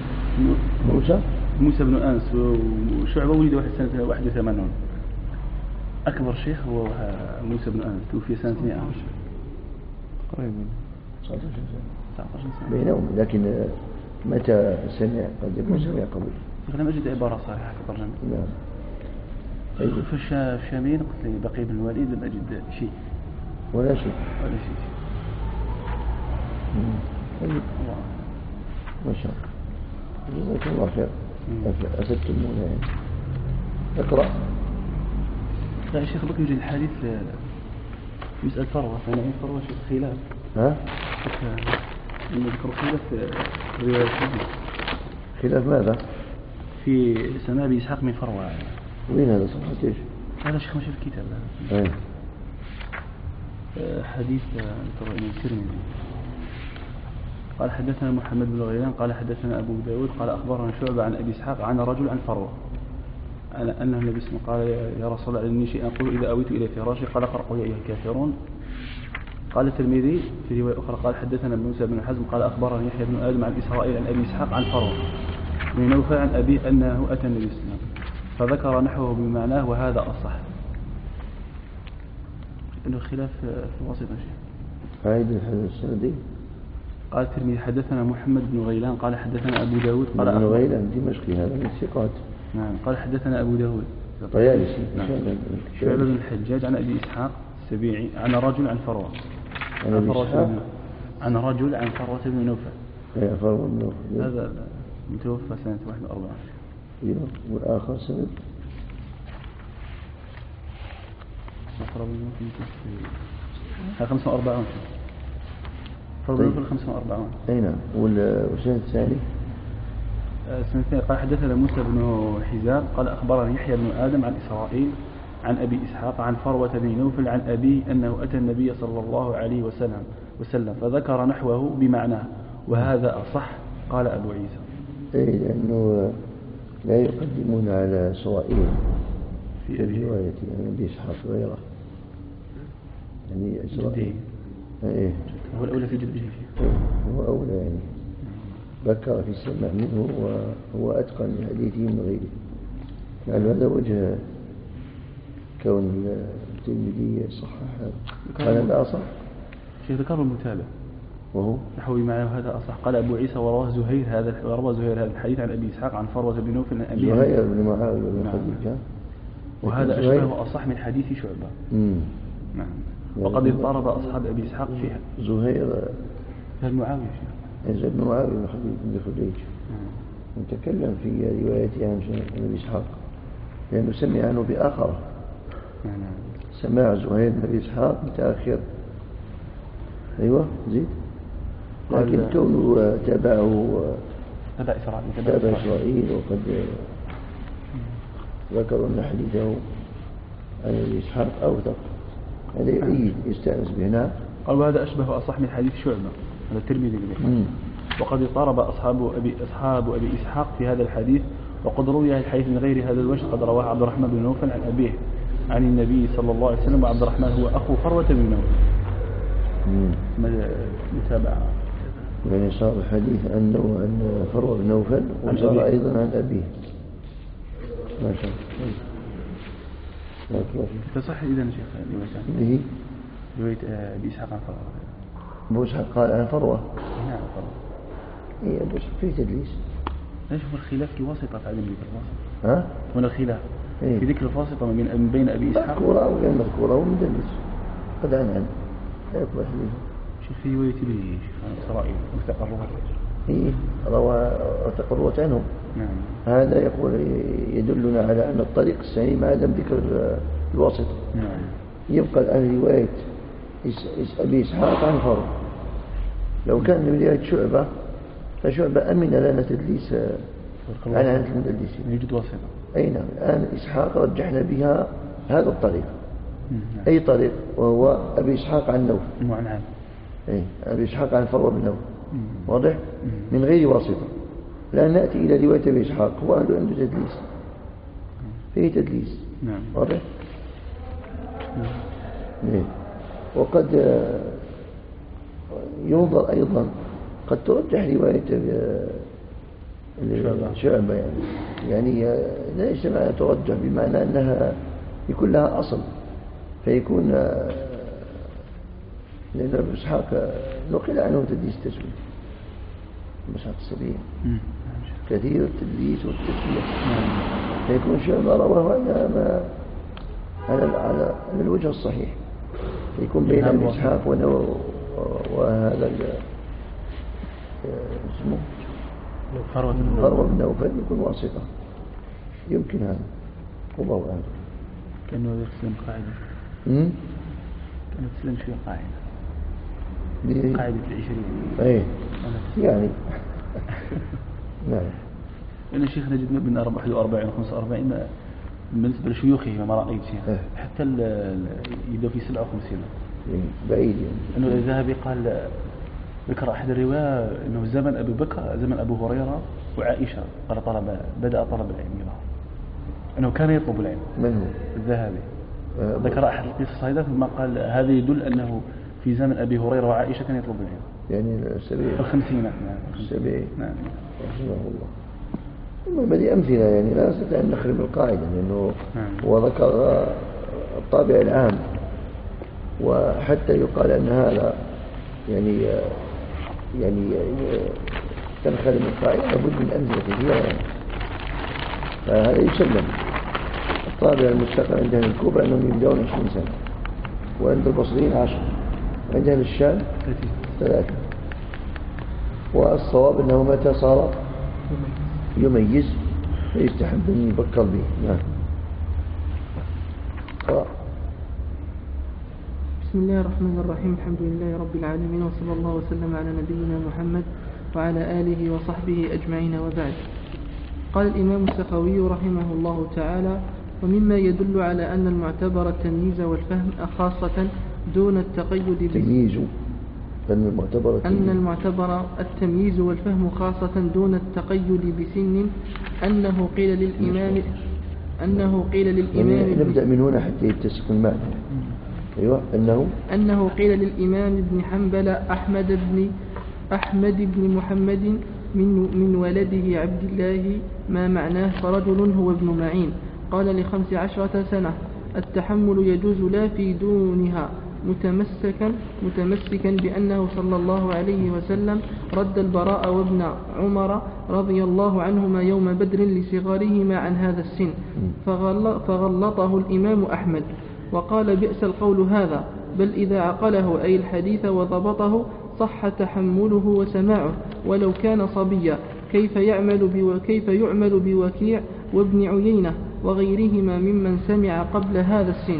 S5: موسى بن أنس وشعبة ولد سنة 81. أكبر شيخ هو موسى بن أنس توفي سنة 100.
S3: قريب
S1: 19 سنة بينهم. لكن متى سمع؟ قد يكون سمع قبل.
S5: لم أجد عبارة صحيحة في الترجمة.
S1: نعم.
S5: في الشامين قلت لي بقي بن الوليد لم أجد شيء.
S1: ولا شيء.
S5: ولا شيء.
S1: طيب. ما شاء الله. جزاك الله خير. أفدتمونا يعني. اقرأ.
S5: لا يا شيخ بك يوجد الحديث يسأل فروة فأنا عين فروة خلاف.
S1: ها؟
S5: نذكر خلاف في رواية الحديث.
S1: خلاف ماذا؟
S5: في سماع أبي إسحاق من فروة.
S1: وين هذا صفحة ايش؟
S5: هذا شيخ ماشي في الكتاب.
S1: ايه.
S5: حديث الترمذي. قال حدثنا محمد بن غيلان قال حدثنا أبو داود قال أخبرنا شعبة عن أبي إسحاق عن رجل عن فروة أنه النبي صلى الله عليه وسلم قال يا رسول الله إني شيء أقول إذا أويت إلى فراشي قال قرقوا يا أيها الكافرون. قال الترمذي في رواية أخرى قال حدثنا ابن موسى بن حزم قال أخبرني يحيى بن آدم عن إسرائيل عن أبي إسحاق عن فروة من نوفل عن أبي أنه أتى النبي صلى الله عليه وسلم فذكر نحوه بمعناه وهذا أصح. إنه خلاف في وسط شيء.
S1: عايد الحديث السندي. قال
S5: الترمذي حدثنا محمد بن غيلان قال حدثنا أبو داود
S1: قال ابن غيلان دمشقي هذا من الثقات.
S5: نعم. قال حدثنا أبو داود
S1: طيالسي.
S5: نعم. شعبة بن الحجاج عن أبي إسحاق السبيعي عن رجل عن فروة عن رجل عن فروة بن نوفل.
S1: فروة بن نوفل
S5: هذا متوفى سنة 41.
S1: ايوه. والآخر سنة
S5: فروة بن نوفل 45. فروة بن نوفل 45.
S1: أي نعم. والسنة الثاني
S5: سنة الثانية قال حدثنا موسى بن حزام قال أخبرني يحيى بن آدم عن إسرائيل عن أبي إسحاق عن فروة بن نوفل عن أبي أنه أتى النبي صلى الله عليه وسلم فذكر نحوه بمعناه وهذا أصح. قال أبو عيسى.
S1: إيه لأنه لا يقدمون على إسرائيل في رواية أبي إسحاق غيره يعني إسرائيل. إيه
S5: هو الأولى في جده.
S1: هو أولى يعني ذكر في السمع منه وهو أتقن لحديثه من غيره. يعني هذا وجه كون الترمذي صحح هذا. هذا أصح.
S5: شيخ ذكر المتابع
S1: وهو
S5: نحوي معه هذا أصح. قال أبو عيسى وروى زهير هذا الحديث عن أبي إسحاق عن فروة بن نوفل عن أبي
S1: زهير بن معاوية بن خديجة
S5: وهذا أشبه وأصح من حديث شعبة. نعم. وقد اضطرب أصحاب أبي إسحاق فيها.
S1: زهير
S5: المعاوية
S1: شيخ ابن معاوية بن خديجة نتكلم في روايته عن أبي إسحاق لأنه سمع عنه بآخره. سماع زهير بن أبي إسحاق متأخر. أيوة زيد. لكن كونه تابعه تابع إسرائيل وقد ذكروا أن حديثه عن أبي إسحاق أوثق هذا يستأنس به. نعم.
S5: قال وهذا أشبه وأصح من حديث شعبة هذا الترمذي. وقد اضطرب أصحاب أبي إسحاق في هذا الحديث وقد روي الحديث من غير هذا الوجه قد رواه عبد الرحمن بن نوفل عن أبيه عن النبي صلى الله عليه وسلم وعبد الرحمن هو أخو فروة بن نوفل. متابعة
S1: يعني صار الحديث أنه عن فروة بن نوفل وصار أيضا عن أبيه. ما شاء الله.
S5: تصح إذا شيخ رواية أبي إسحاق عن فروة.
S1: أبو إسحاق قال عن فروة.
S5: نعم فروة.
S1: إيه أبو إسحاق فيه تدليس.
S5: لا شوف الخلاف في واسطة في عدم ذكر الواسطة.
S1: ها؟
S5: هنا الخلاف
S1: إيه؟
S5: في ذكر الواسطة من بين أبي إسحاق.
S1: مذكورة أو غير مذكورة ومدلس. قد عن لا يقبل حديثه.
S5: شوف في رواية به شوف إسرائيل مستقرها.
S1: إيه تقررت عنهم.
S5: نعم.
S1: هذا يقول يدلنا على أن الطريق السليم عدم ذكر الواسطة.
S5: نعم. يبقى
S1: الآن رواية أبي إسحاق عن فروة. لو كان من رواية شعبة فشعبة أمن لنا تدليس عن المدلسين.
S5: يوجد واسطة.
S1: أي نعم. الآن إسحاق رجحنا بها هذا الطريق. أي طريق وهو أبي إسحاق عن نوف.
S5: نعم.
S1: أي أبي إسحاق عن فروة بن نوف. واضح؟ من غير واسطة. لا نأتي إلى رواية أبي إسحاق هو عنده تدليس. فيه تدليس.
S5: نعم.
S1: واضح؟ نعم. وقد ينظر أيضا قد ترجح رواية شعبة يعني ليس معنى ترجح بمعنى أنها يكون لها أصل فيكون لأن أبو إسحاق نقل عنه تدليس تسوية مسحة الصبيين كثير التدليس والتسوية فيكون شيء ما رواه على الوجه الصحيح، يكون بين ابن إسحاق وهذا اسمه فروة بن نوفل يكون واسطة، يمكن هذا والله أعلم.
S5: كأنه يرسم قاعدة كأنه يرسم شيء قاعدة 20
S1: ايه يعني نعم.
S5: لأن الشيخ نجد من 41 و 45 بالنسبة لشيوخه ما رأيت شيء حتى يبدأ في 57
S1: بعيد يعني.
S5: أنه الذهبي قال ذكر أحد الرواية أنه زمن أبي بكر زمن أبو هريرة وعائشة قال بدأ طلب العلم أنه كان يطلب العلم.
S1: من هو؟
S5: الذهبي ذكر أحد القصص هذا ثم قال هذا يدل أنه في زمن أبي هريرة وعائشة كان يطلب العلم
S1: يعني
S5: الخمسينات. نعم
S1: السبعين.
S5: نعم
S1: رحمه الله. هذه أمثلة يعني لا نستطيع أن نخرب القاعدة لأنه هو ذكر الطابع العام، وحتى يقال أن هذا يعني تنخرب القاعدة لابد من أمثلة كثيرة يعني. فهذا يسلم. الطابع المستقر عند أهل الكوفة أنهم يبدأون 20 سنة، وعند البصريين 10، عند أهل الشام 3. والصواب أنه متى صار يميز فيستحب أن يبكر به. نعم.
S4: بسم الله الرحمن الرحيم. الحمد لله رب العالمين، وصلى الله وسلم على نبينا محمد وعلى آله وصحبه أجمعين، وبعد. قال الإمام السخاوي رحمه الله تعالى: ومما يدل على أن المعتبر التمييز والفهم خاصة دون التقيد أن المعتبر التمييز والفهم خاصة دون التقيد بسن أنه قيل للإمام
S1: نبدأ من هنا حتى يتسق المعنى. أيوة. أنه
S4: قيل للإمام ابن حنبل أحمد بن محمد من ولده عبد الله ما معناه، فرجل هو ابن معين قال ل15 سنة: التحمل يجوز لا في دونها، متمسكا بأنه صلى الله عليه وسلم رد البراء وابن عمر رضي الله عنهما يوم بدر لصغارهما عن هذا السن، فغلطه الإمام أحمد وقال: بئس القول هذا، بل إذا عقله أي الحديث وضبطه صح تحمله وسماعه ولو كان صبيا. كيف يعمل بوكيع وابن عيينة وغيرهما ممن سمع قبل هذا السن؟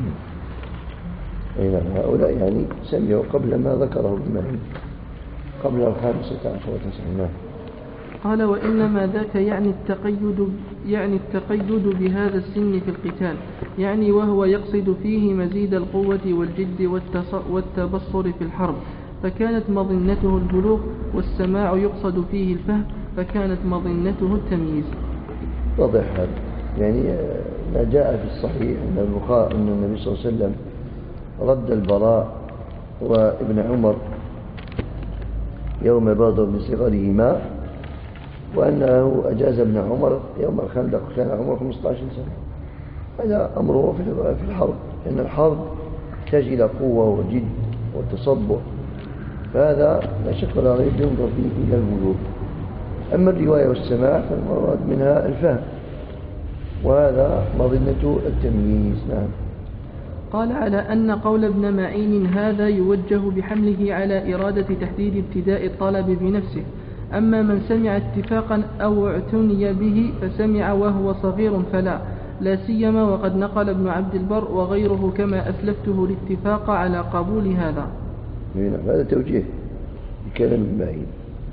S1: أي نعم، هؤلاء يعني سمعوا قبل ما ذكره ابن معين، قبل 15 سنة.
S4: قال: وإنما ذاك يعني التقيد بهذا السن في القتال، يعني وهو يقصد فيه مزيد القوة والجد والتبصر في الحرب، فكانت مظنته البلوغ، والسماع يقصد فيه الفهم، فكانت مظنته التمييز.
S1: واضح هذا يعني ما جاء في الصحيح أن النبي صلى الله عليه وسلم رد البراء وابن عمر يوم بدر لصغرهما، وأنه أجاز ابن عمر يوم الخندق، كان عمر 15 سنة. هذا أمره في الحرب، لأن الحرب تحتاج إلى قوة وجد وتصبر، فهذا لا شك ولا ريب ينظر فيه إلى البلوغ. أما الرواية والسماع فالمراد منها الفهم، وهذا مظنة التمييز. نعم.
S4: قال: على أن قول ابن معين هذا يوجه بحمله على إرادة تحديد ابتداء الطلب بنفسه. أما من سمع اتفاقا أو اعتني به فسمع وهو صغير لا سيما وقد نقل ابن عبد البر وغيره كما أسلفته الاتفاق على قبول هذا.
S1: هذا توجيه بكلام ابن معين،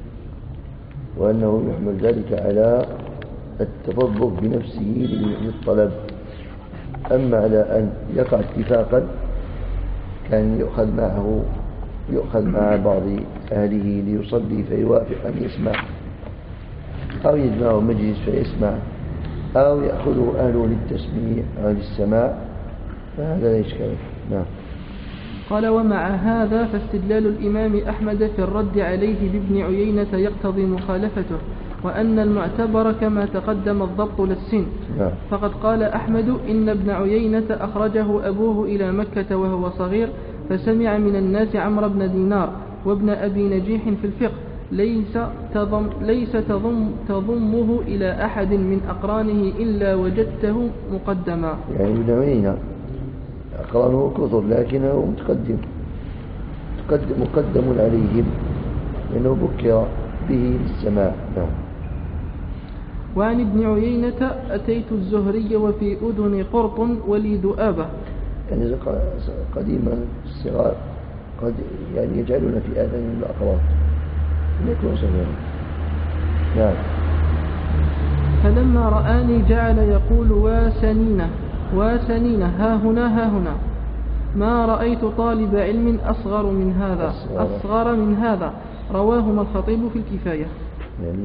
S1: وأنه يحمل ذلك على التفضل بنفسه للطلب. أما على أن يقع اتفاقا كان يؤخذ مع بعض أهله ليصلي فيوافق أن يسمع، أو يجمعه مجلس فيسمع، أو يأخذه أهله للتسميع أو للسماع، فهذا لا إشكال. نعم.
S4: قال: ومع هذا فاستدلال الإمام أحمد في الرد عليه بابن عيينة يقتضي مخالفته، وأن المعتبر كما تقدم الضبط للسن. فقد قال أحمد: إن ابن عيينة أخرجه أبوه إلى مكة وهو صغير، فسمع من الناس عمرو بن دينار وابن أبي نجيح في الفقه، ليس تضمه إلى أحد من أقرانه إلا وجدته مقدما.
S1: يعني ابن عيينة أقرانه كثر لكنه مقدم عليهم لأنه بكر به للسماع. نعم.
S4: وعن ابن عيينة أتيت الزهري وفي أذن قرط ولي ذؤابة.
S1: يعني قديما الصغار قد يعني يجعلون في آذانهم الأقراط يكون صغيرا. نعم.
S4: فلما رآني جعل يقول واسنين ها هنا ما رأيت طالب علم أصغر من هذا رواهما الخطيب في الكفاية.
S1: يعني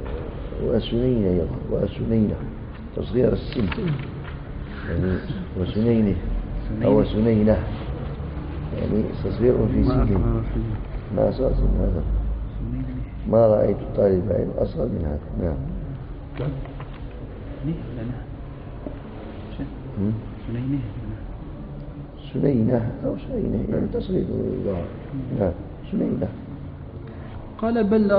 S1: وسنينة تصغير السن يعني وسنينه أو سنينة يعني تصغير في سنه ما أصغر من هذا ما رأيت طالب علم أصغر من هذا. نعم. سنينة أو سنينة يعني تصغير. نعم سنينة.
S4: قال بل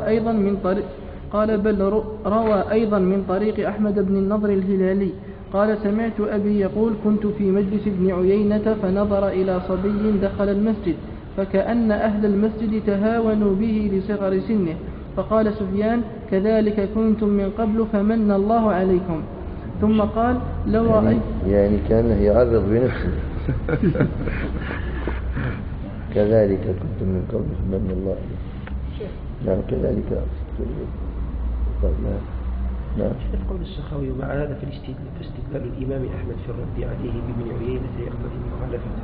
S4: روى أيضا من طريق أحمد بن النضر الهلالي قال سمعت أبي يقول كنت في مجلس ابن عيينة فنظر إلى صبي دخل المسجد فكأن أهل المسجد تهاونوا به لصغر سنه فقال سفيان كذلك كنتم من قبل فمن الله عليكم. ثم قال لو رأيت
S1: يعني كان يعرض بنفسه كذلك كنتم من قبل فمن الله عليكم. نعم كذلك. نعم.
S2: قول السخاوي ومع هذا فاستدلال الإمام أحمد في الرد عليه بابن عيينة يقتضي مخالفته.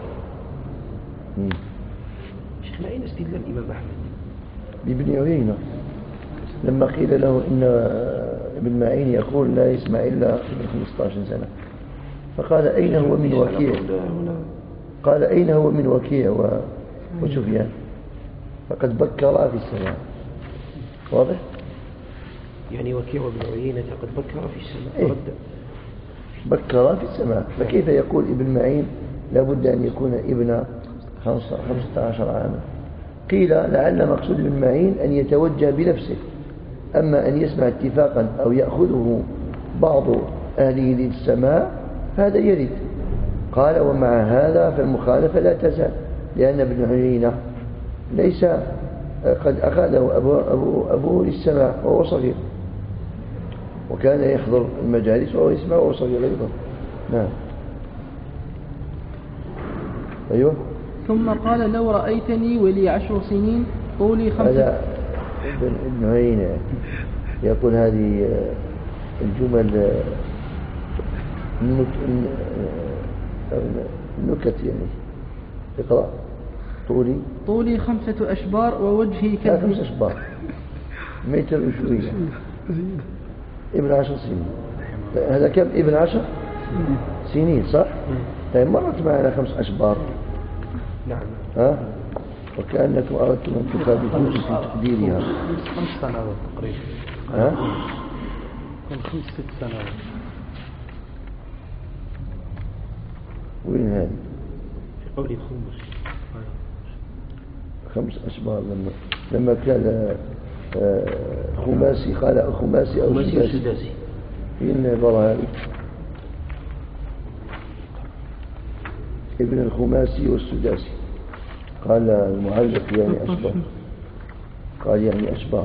S2: شيخنا أين استدلال الإمام أحمد
S1: بابن عيينة لما قيل له إن ابن معين يقول لا يسمع إلا من 15 سنة فقال أين هو من وكيع قال أين هو من وكيع وسفيان فقد بكر في السماء. واضح؟
S2: يعني وكيع وابن عيينة قد بكر في السماء.
S1: بكر في السماء فكيف يقول ابن معين لابد أن يكون ابن 15 عاما. قيل لعل مقصود ابن معين أن يتوجه بنفسه أما أن يسمع اتفاقا أو يأخذه بعض أهله للسماء هذا يرد. قال ومع هذا فالمخالفة لا تزال لأن ابن عيينة ليس قد أخذه أبوه للسماع وهو صغير وكان يحضر المجالس وهو يسمع وهو صغير أيضا. نعم. أيوه.
S4: ثم قال لو رأيتني ولي 10 سنين طولي 5.
S1: هذا ابن عيينة يقول هذه الجمل النكت يعني. اقرأ.
S4: طولي 5 أشبار ووجهي كذب.
S1: 5 أشبار متر وشوية ابن 10 سنين. هذا كم ابن 10 سنين صح؟ طيب مرت معنا 5 أشبار.
S2: نعم.
S1: ها وكأنكم أردتم أن تثابتوا في تقديرها
S5: 5 سنوات تقريبا.
S1: ها
S5: 5-6 سنوات.
S1: وين هذه؟
S2: في قول الخمس
S1: 5 أشبار لما كان خماسي قال خماسي أو سداسي. هي العبارة هذه ابن الخماسي والسداسي قال المعلق يعني أشبار قال يعني أشبار.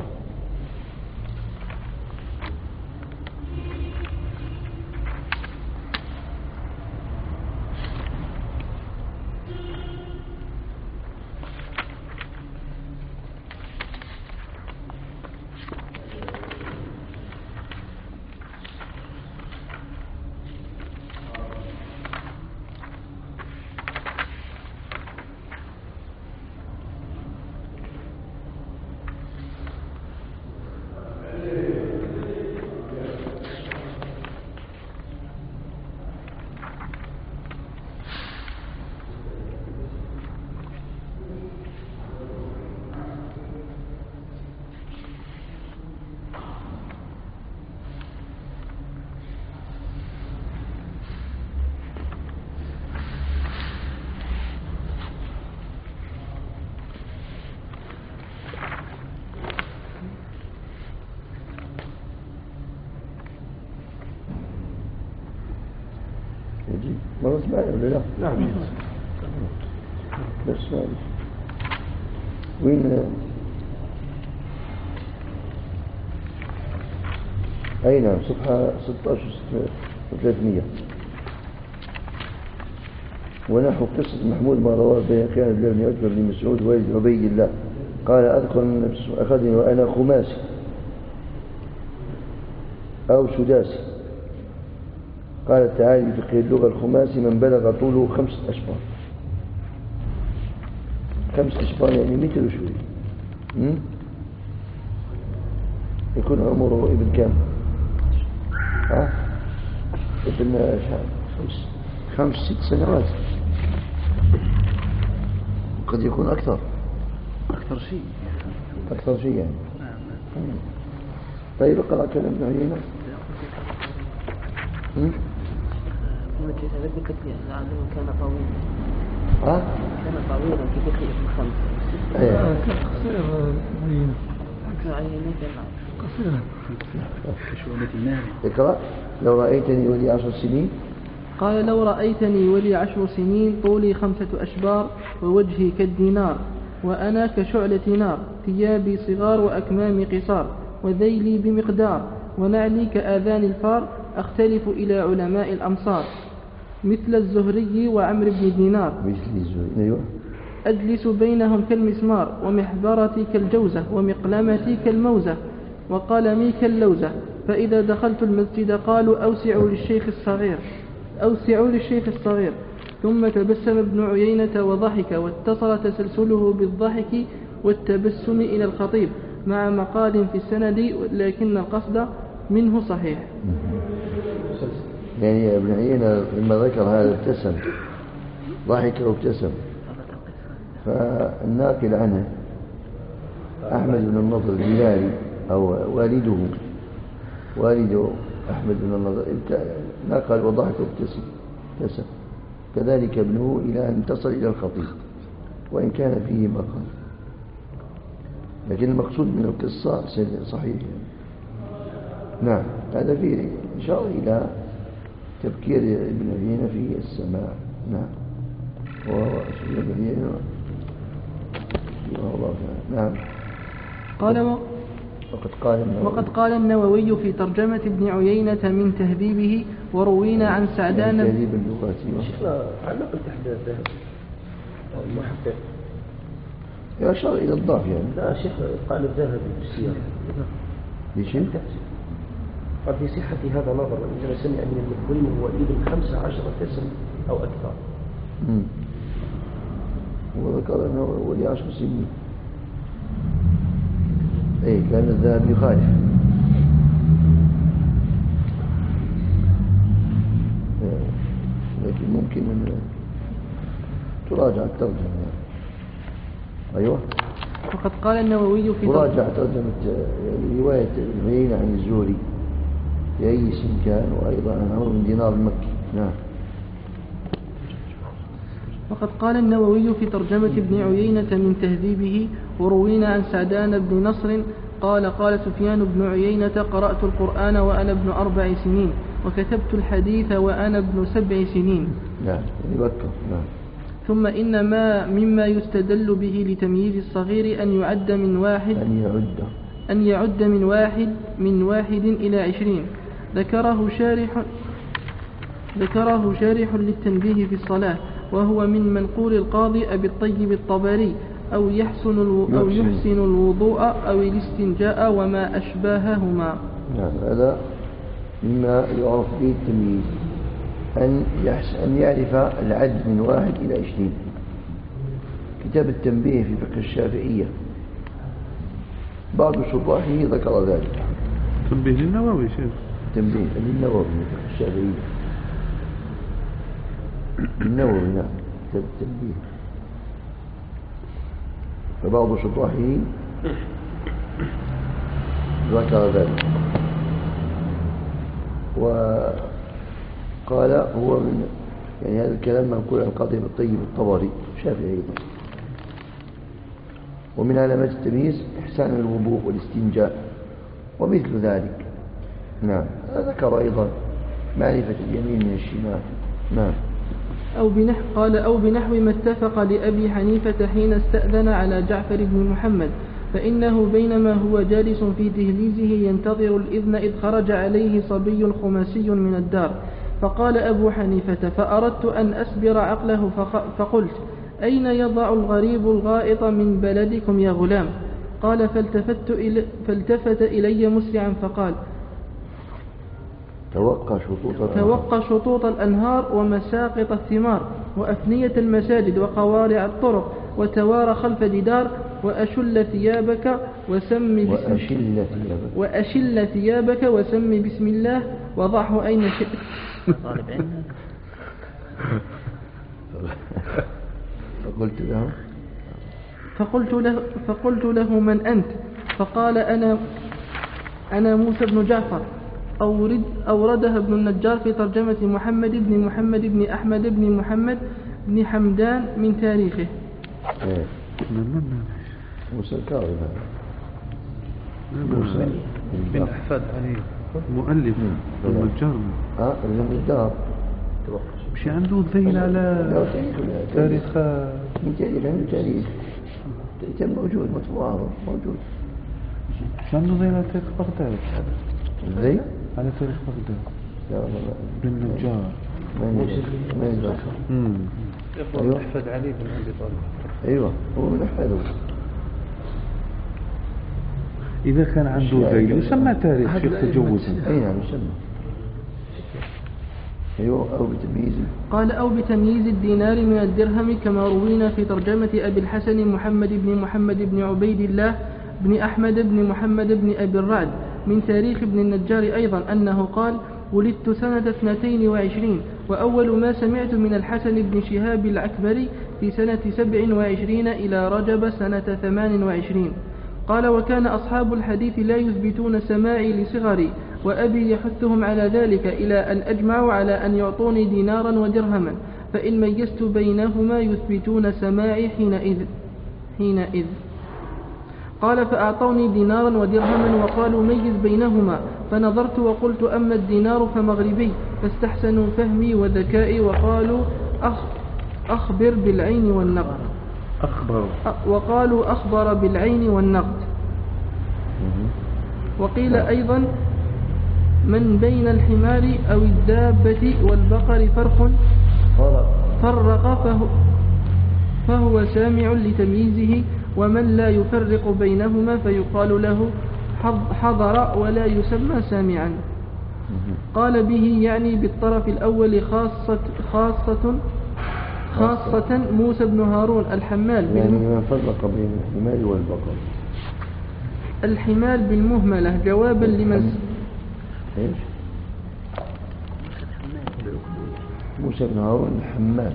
S1: مرت معي ولا لا؟
S2: نعم.
S1: بس هذه وين أي نعم صفحة 16 و300. ونحو قصة محمود ما رواه البيهقي عن عبد الله بن عتبة بن مسعود والد عبيد الله قال أذكر من أخذني وأنا خماسي أو سداسي. قال تعالى في فقه اللغة الخماسي من بلغ طوله 5 أشبار. 5 أشبار يعني متر وشوي. يكون عمره ابن كم؟ ابن 5 6 سنوات، قد يكون أكثر شيء يعني. طيب اقرأ كلام ابن عيينة.
S6: كان طويلا كيف ابن 5
S1: ايوه
S7: قصير عيينة
S6: قصيرة.
S1: اقرأ. لو رأيتني ولي 10 سنين.
S4: قال لو رأيتني ولي 10 سنين طولي 5 أشبار ووجهي كالدينار وأنا كشعلة نار ثيابي صغار وأكمامي قصار وذيلي بمقدار ونعلي كآذان الفار أختلف إلى علماء الأمصار مثل الزهري وعمر بن دينار
S1: مثل الزهري. أيوة.
S4: أجلس بينهم كالمسمار ومحبرتي كالجوزة ومقلمتي كالموزة وقلمي كاللوزة فإذا دخلت المسجد قالوا أوسعوا للشيخ الصغير ثم تبسم ابن عيينة وضحك واتصل تسلسله بالضحك والتبسم إلى الخطيب مع مقال في السند لكن القصد منه صحيح.
S1: يعني ابن عيينة لما ذكر هذا ابتسم، ضحك وابتسم. فالناقل عنه أحمد بن النضر الهلالي أو والده أحمد بن النضر نقل وضحك وابتسم، كذلك ابنه إلى أن تصل إلى الخطيب وإن كان فيه مقال، لكن المقصود من القصة صحيح. نعم. هذا فيه إشارة إلى تبكير ابن عيينة في السماع. نعم. ابن عيينة الله تعالى. نعم.
S4: قال وقد قال النووي في ترجمة ابن عيينة من تهذيبه وروينا عن سعدان
S1: تهذيب اللغات.
S2: شيخنا علق التحديث الذهبي المحقق
S1: يشار إلى الضعف يعني.
S2: لا شيخ قال الذهبي بالسياق
S1: ليش؟
S2: قد في صحة هذا نظر إذا سمع من المخبرين هو ابن 15 قسم أو أكثر.
S1: وذكر أنه ولي 10 سنين. أي كان الذهب يخالف. لكن ممكن أن تراجع الترجمة. أيوة.
S4: وقد قال النووي في
S1: تراجع ترجمة رواية ابن عيينة عن الزهري في أي اسم كان، وأيضا عن عمرو بن دينار المكي. نعم.
S4: وقد قال النووي في ترجمة ابن عيينة من تهذيبه وروينا عن سعدان بن نصر قال سفيان بن عيينة قرأت القرآن وأنا ابن 4 سنين وكتبت الحديث وأنا ابن 7 سنين.
S1: نعم. يبكر. نعم.
S4: ثم إنما مما يستدل به لتمييز الصغير أن يعد من واحد إلى 20. ذكره شارح للتنبيه في الصلاة وهو من منقول القاضي أبي الطيب الطبري أو يحسن الوضوء أو الاستنجاء وما أشباههما.
S1: نعم. هذا مما يعرف به التمييز، أن يعرف العد من 1 إلى 20. كتاب التنبيه في فقه الشافعية بعض شراحه ذكر ذلك.
S3: تنبيه للنووي شيخ.
S1: تنبيه للنووي في فقه الشافعية. النووي. نعم. كتاب التنبيه. فبعض شراحه ذكر ذلك وقال هو من يعني هذا الكلام منقول عن القاضي الطيب الطبري شافعي أيضا. ومن علامات التمييز إحسان الوضوء والاستنجاء ومثل ذلك. نعم. ذكر أيضا معرفة اليمين من الشمال. نعم.
S4: قال أو بنحو ما اتفق لأبي حنيفة حين استأذن على جعفر بن محمد، فإنه بينما هو جالس في دهليزه ينتظر الإذن إذ خرج عليه صبي خماسي من الدار، فقال أبو حنيفة: فأردت أن أسبر عقله فقلت: أين يضع الغريب الغائط من بلدكم يا غلام؟ قال: فالتفت إلي مسرعا فقال: توقى شطوط الأنهار ومساقط الثمار وأفنية المساجد وقوارع الطرق، وتوارى خلف جدار، وأشل ثيابك وسم بسم الله وضعه أين شئت. فقلت له من أنت؟ فقال: أنا موسى بن جعفر. أوردها ابن النجار في ترجمة محمد بن أحمد بن محمد بن حمدان من تاريخه.
S1: موسى الكاظم هذا
S3: موسى بن أحفاد علي مؤلف النجار.
S1: النجار
S3: مش عنده ذيل على تاريخ
S1: من تاريخ كان موجود مطبوع موجود.
S3: مش عنده ذيل على تاريخ بغداد.
S1: ذيل
S3: على تاريخ بغداد.
S1: لا والله
S3: بالنجار
S1: ما يذكر.
S3: يقول أحفاد علي بن أبي طالب.
S1: أيوة هو من أحفاده.
S3: إذا كان عنده ذيل يسمى تاريخ شيخ تجوزا.
S1: أي نعم يسمى. أيوة أو بتمييز.
S4: قال: أو بتمييز الدينار من الدرهم، كما روينا في ترجمة أبي الحسن محمد بن عبيد الله بن أحمد بن محمد بن أبي الرعد من تاريخ ابن النجار أيضا أنه قال: ولدت سنة 22، وأول ما سمعت من الحسن بن شهاب العكبري في سنة 27 إلى رجب سنة 28. قال: وكان أصحاب الحديث لا يثبتون سماعي لصغري، وأبي يحثهم على ذلك إلى أن أجمعوا على أن يعطوني دينارا ودرهما، فإن ميزت بينهما يثبتون سماعي حينئذ. قال: فأعطوني دينارا ودرهما وقالوا: ميز بينهما، فنظرت وقلت: أما الدينار فمغربي، فاستحسنوا فهمي وذكائي وقالوا: أخبر بالعين والنقد. وقالوا: أخبر بالعين والنقد. وقيل أيضا: من بين الحمار أو الدابة والبقر فرق فهو سامع لتمييزه، ومن لا يفرق بينهما فيقال له حضر ولا يسمى سامعا. قال: به يعني بالطرف الأول خاصة موسى بن هارون الحمال.
S1: يعني من فرق بين الحمار والبقر.
S4: الحمال بالمهملة جوابا لمن
S1: ايش؟ موسى بن هارون الحمال.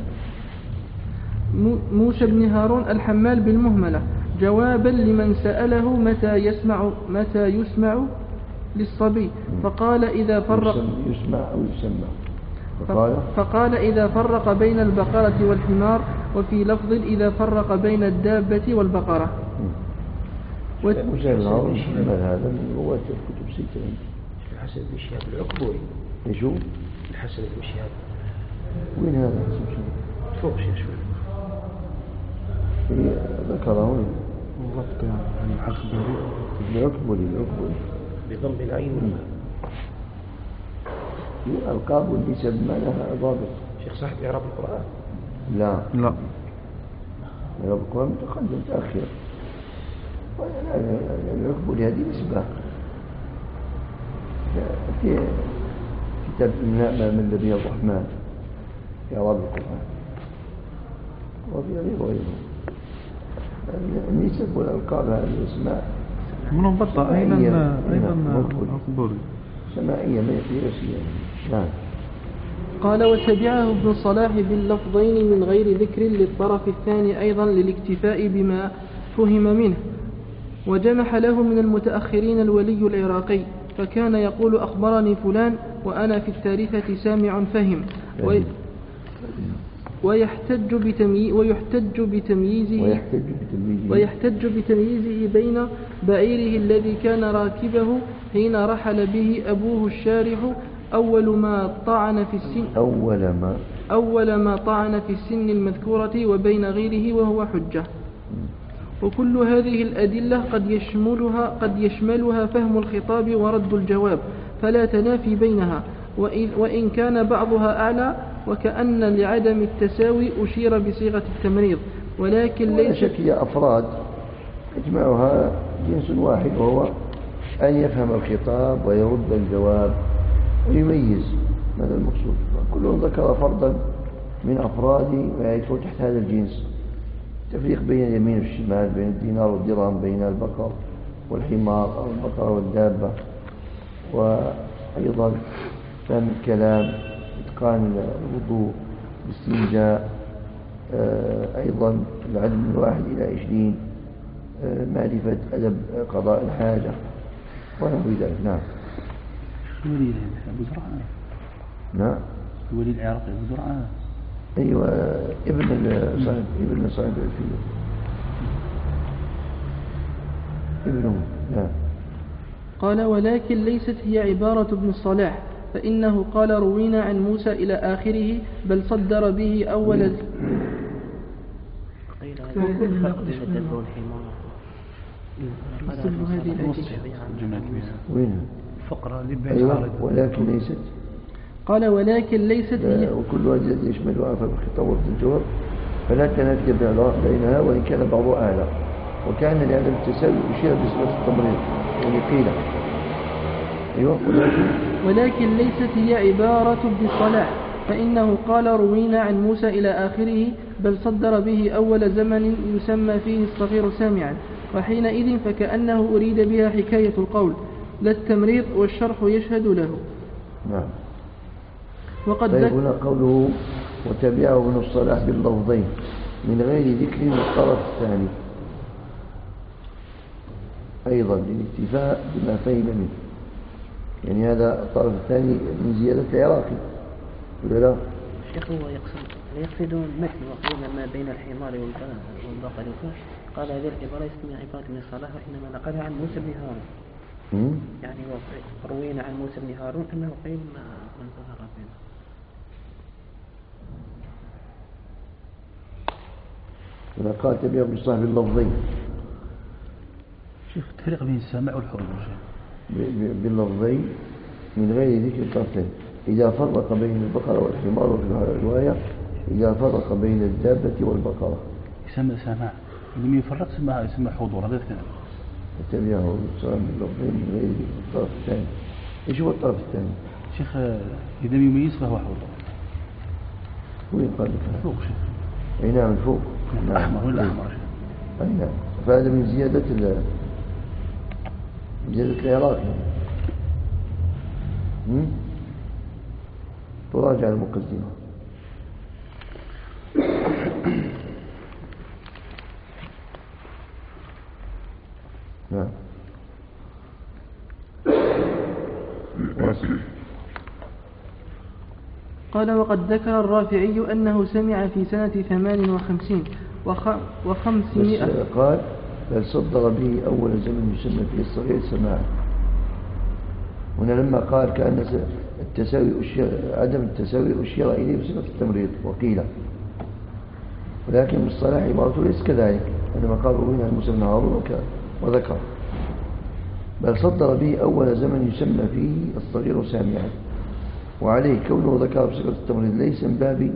S4: موسى بن هارون الحمال بالمهملة جوابا لمن سأله متى يسمع للصبي، فقال: إذا فرق
S1: يسمع أو يسمع.
S4: فقال: إذا فرق بين البقرة والحمار، وفي لفظ: إذا فرق بين الدابة والبقرة.
S1: موسى بن هارون الحمال هذا من رواة الكتب ستة.
S2: الحسن بن شهاب العكبوري.
S1: يشوف
S2: الحسن بن شهاب
S1: وين هذا الحسن بن شهاب؟
S2: فوق شيء شوي.
S1: ذكره
S3: بالضبط يعني
S1: العكبوري
S2: بضم العين والماء.
S1: الألقاب والنسب ما لها ضابط.
S2: شيخ صاحب إعراب القرآن؟
S1: لا
S3: إعراب
S1: القرآن متقدم متأخر. العكبوري هذه نسبة. في كتاب إملاء من نبي الرحمن في إعراب القرآن وفي غيره. النسب والألقاب هذه الأسماء
S3: من بطأ أيضا أخبري
S1: سمائية ما يقيسية. نعم.
S4: قال: وتبعه ابن صلاح باللفظين من غير ذكر للطرف الثاني أيضا للاكتفاء بما فهم منه، وجمح له من المتأخرين الولي العراقي، فكان يقول: أخبرني فلان وأنا في الثالثة سامع فهم، ويحتج بتمييزه بين بعيره الذي كان راكبه حين رحل به أبوه الشارح أول ما طعن في السن أول ما طعن في السن المذكورة وبين غيره وهو حجة. وكل هذه الأدلة قد يشملها فهم الخطاب ورد الجواب، فلا تنافي بينها، وإن كان بعضها أعلى، وكأن لعدم التساوي أشير بصيغة التمريض، ولكن
S1: لا شك هي أفراد يجمعها جنس واحد، وهو أن يفهم الخطاب ويرد الجواب ويميز. هذا المقصود. كلهم ذكر فردا من أفراد ما يدخل تحت هذا الجنس. تفريق بين اليمين والشمال، بين الدينار والدرهم، بين البقر والحمار أو البقرة والدابة، وأيضا فهم الكلام، إتقان الوضوء، الاستنجاء، أيضا العدد من 1 إلى 20، معرفة أدب قضاء الحاجة ونحو ذلك. نعم.
S5: ولي أبو زرعة.
S1: نعم.
S5: ولي العراقي أبو زرعة.
S1: أيوة، ابن صاحب الفيل، ابنه. نعم.
S4: قال: ولكن ليست هي عبارة ابن الصلاح، فإنه قال: روينا عن موسى إلى آخره، بل صدر به أول
S1: فقرة. أيوة، ولكن ليست.
S4: قال: ولكن ليست هي،
S1: وكل واحد يشملها في الخطاب ورد الجواب، فلا تنافي بينها، وإن كان بعضها أعلى، وكان لعدم التساوي أشير بصيغة التمريض، يعني قيل. أيوة.
S4: ولكن ليست هي عبارة ابن الصلاح، فإنه قال: روينا عن موسى إلى آخره، بل صدر به أول زمن يسمى فيه الصغير سامعا، وحينئذ فكأنه أريد بها حكاية القول لا التمريض، والشرح يشهد له.
S1: نعم. طيب، هنا قوله وتبعه ابن الصلاح باللفظين من غير ذكر الطرف الثاني، أيضا للاكتفاء بما فهم منه. يعني هذا الطرف الثاني من زيادة العراقي، ولا لا؟
S6: الشيخ هو يقصدون مثل وقيل ما بين الحمار والبقر قال هذه العبارة اسمها عبارة من الصلاح، وإنما نقلها عن موسى بن هارون. يعني روينا عن موسى بن هارون أنه قيل من ظهر بنا.
S1: هنا قال تبعه ابن الصلاح باللفظين.
S5: شوف التفريق بين السماع والحضور
S1: باللفظين من غير ذكر الطرفين، إذا فرق بين البقرة والحمار، وفي الرواية إذا فرق بين الدابة والبقرة
S5: يسمى سماع، لم يفرق يسمى حضور. هذا الكلام.
S1: تبعه السلام باللفظين من غير ذكر الطرف الثاني. إيش هو الطرف الثاني؟
S5: شيخ إذا يميز فهو حضور.
S1: وين قال
S5: فوق شيخ؟
S1: أي نعم، فوق.
S5: الأحمر ولا الأحمر؟
S1: أي نعم. فهذا من زيادة العراق. تراجع المقدمة. نعم.
S4: قال: وقد ذكر الرافعي أنه سمع في سنة 58 و500.
S1: قال: بل صدر به أول زمن يسمى فيه الصغير سماعا. هنا لما قال كأن عدم التساوي أشير إليه بصيغة التمريض وقيل، ولكن بالصلاح عبارته ليس كذلك، عندما قال روينا عن موسى بن هارون وذكر بل صدر به أول زمن يسمى فيه الصغير سامعا، وعليه كونه ذكر بصيغة التمريض ليس من باب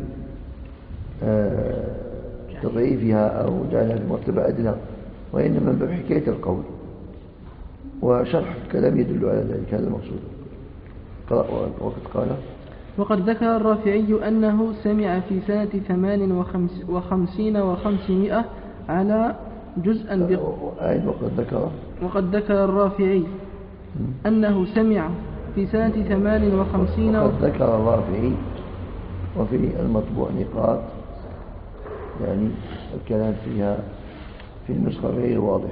S1: تضعيفها أو جعلها في مرتبة أدنى، وإنما من باب حكاية القول، وشرح الكلام يدل على ذلك. هذا المقصود.
S4: وقد ذكر الرافعي أنه سمع في سنة 58 و500 على جزءا وقد ذكر الرافعي أنه سمع في سنة 58.
S1: وقد ذكر الرافعي، وفي المطبوع نقاط، يعني الكلام فيها في النسخة غير واضح.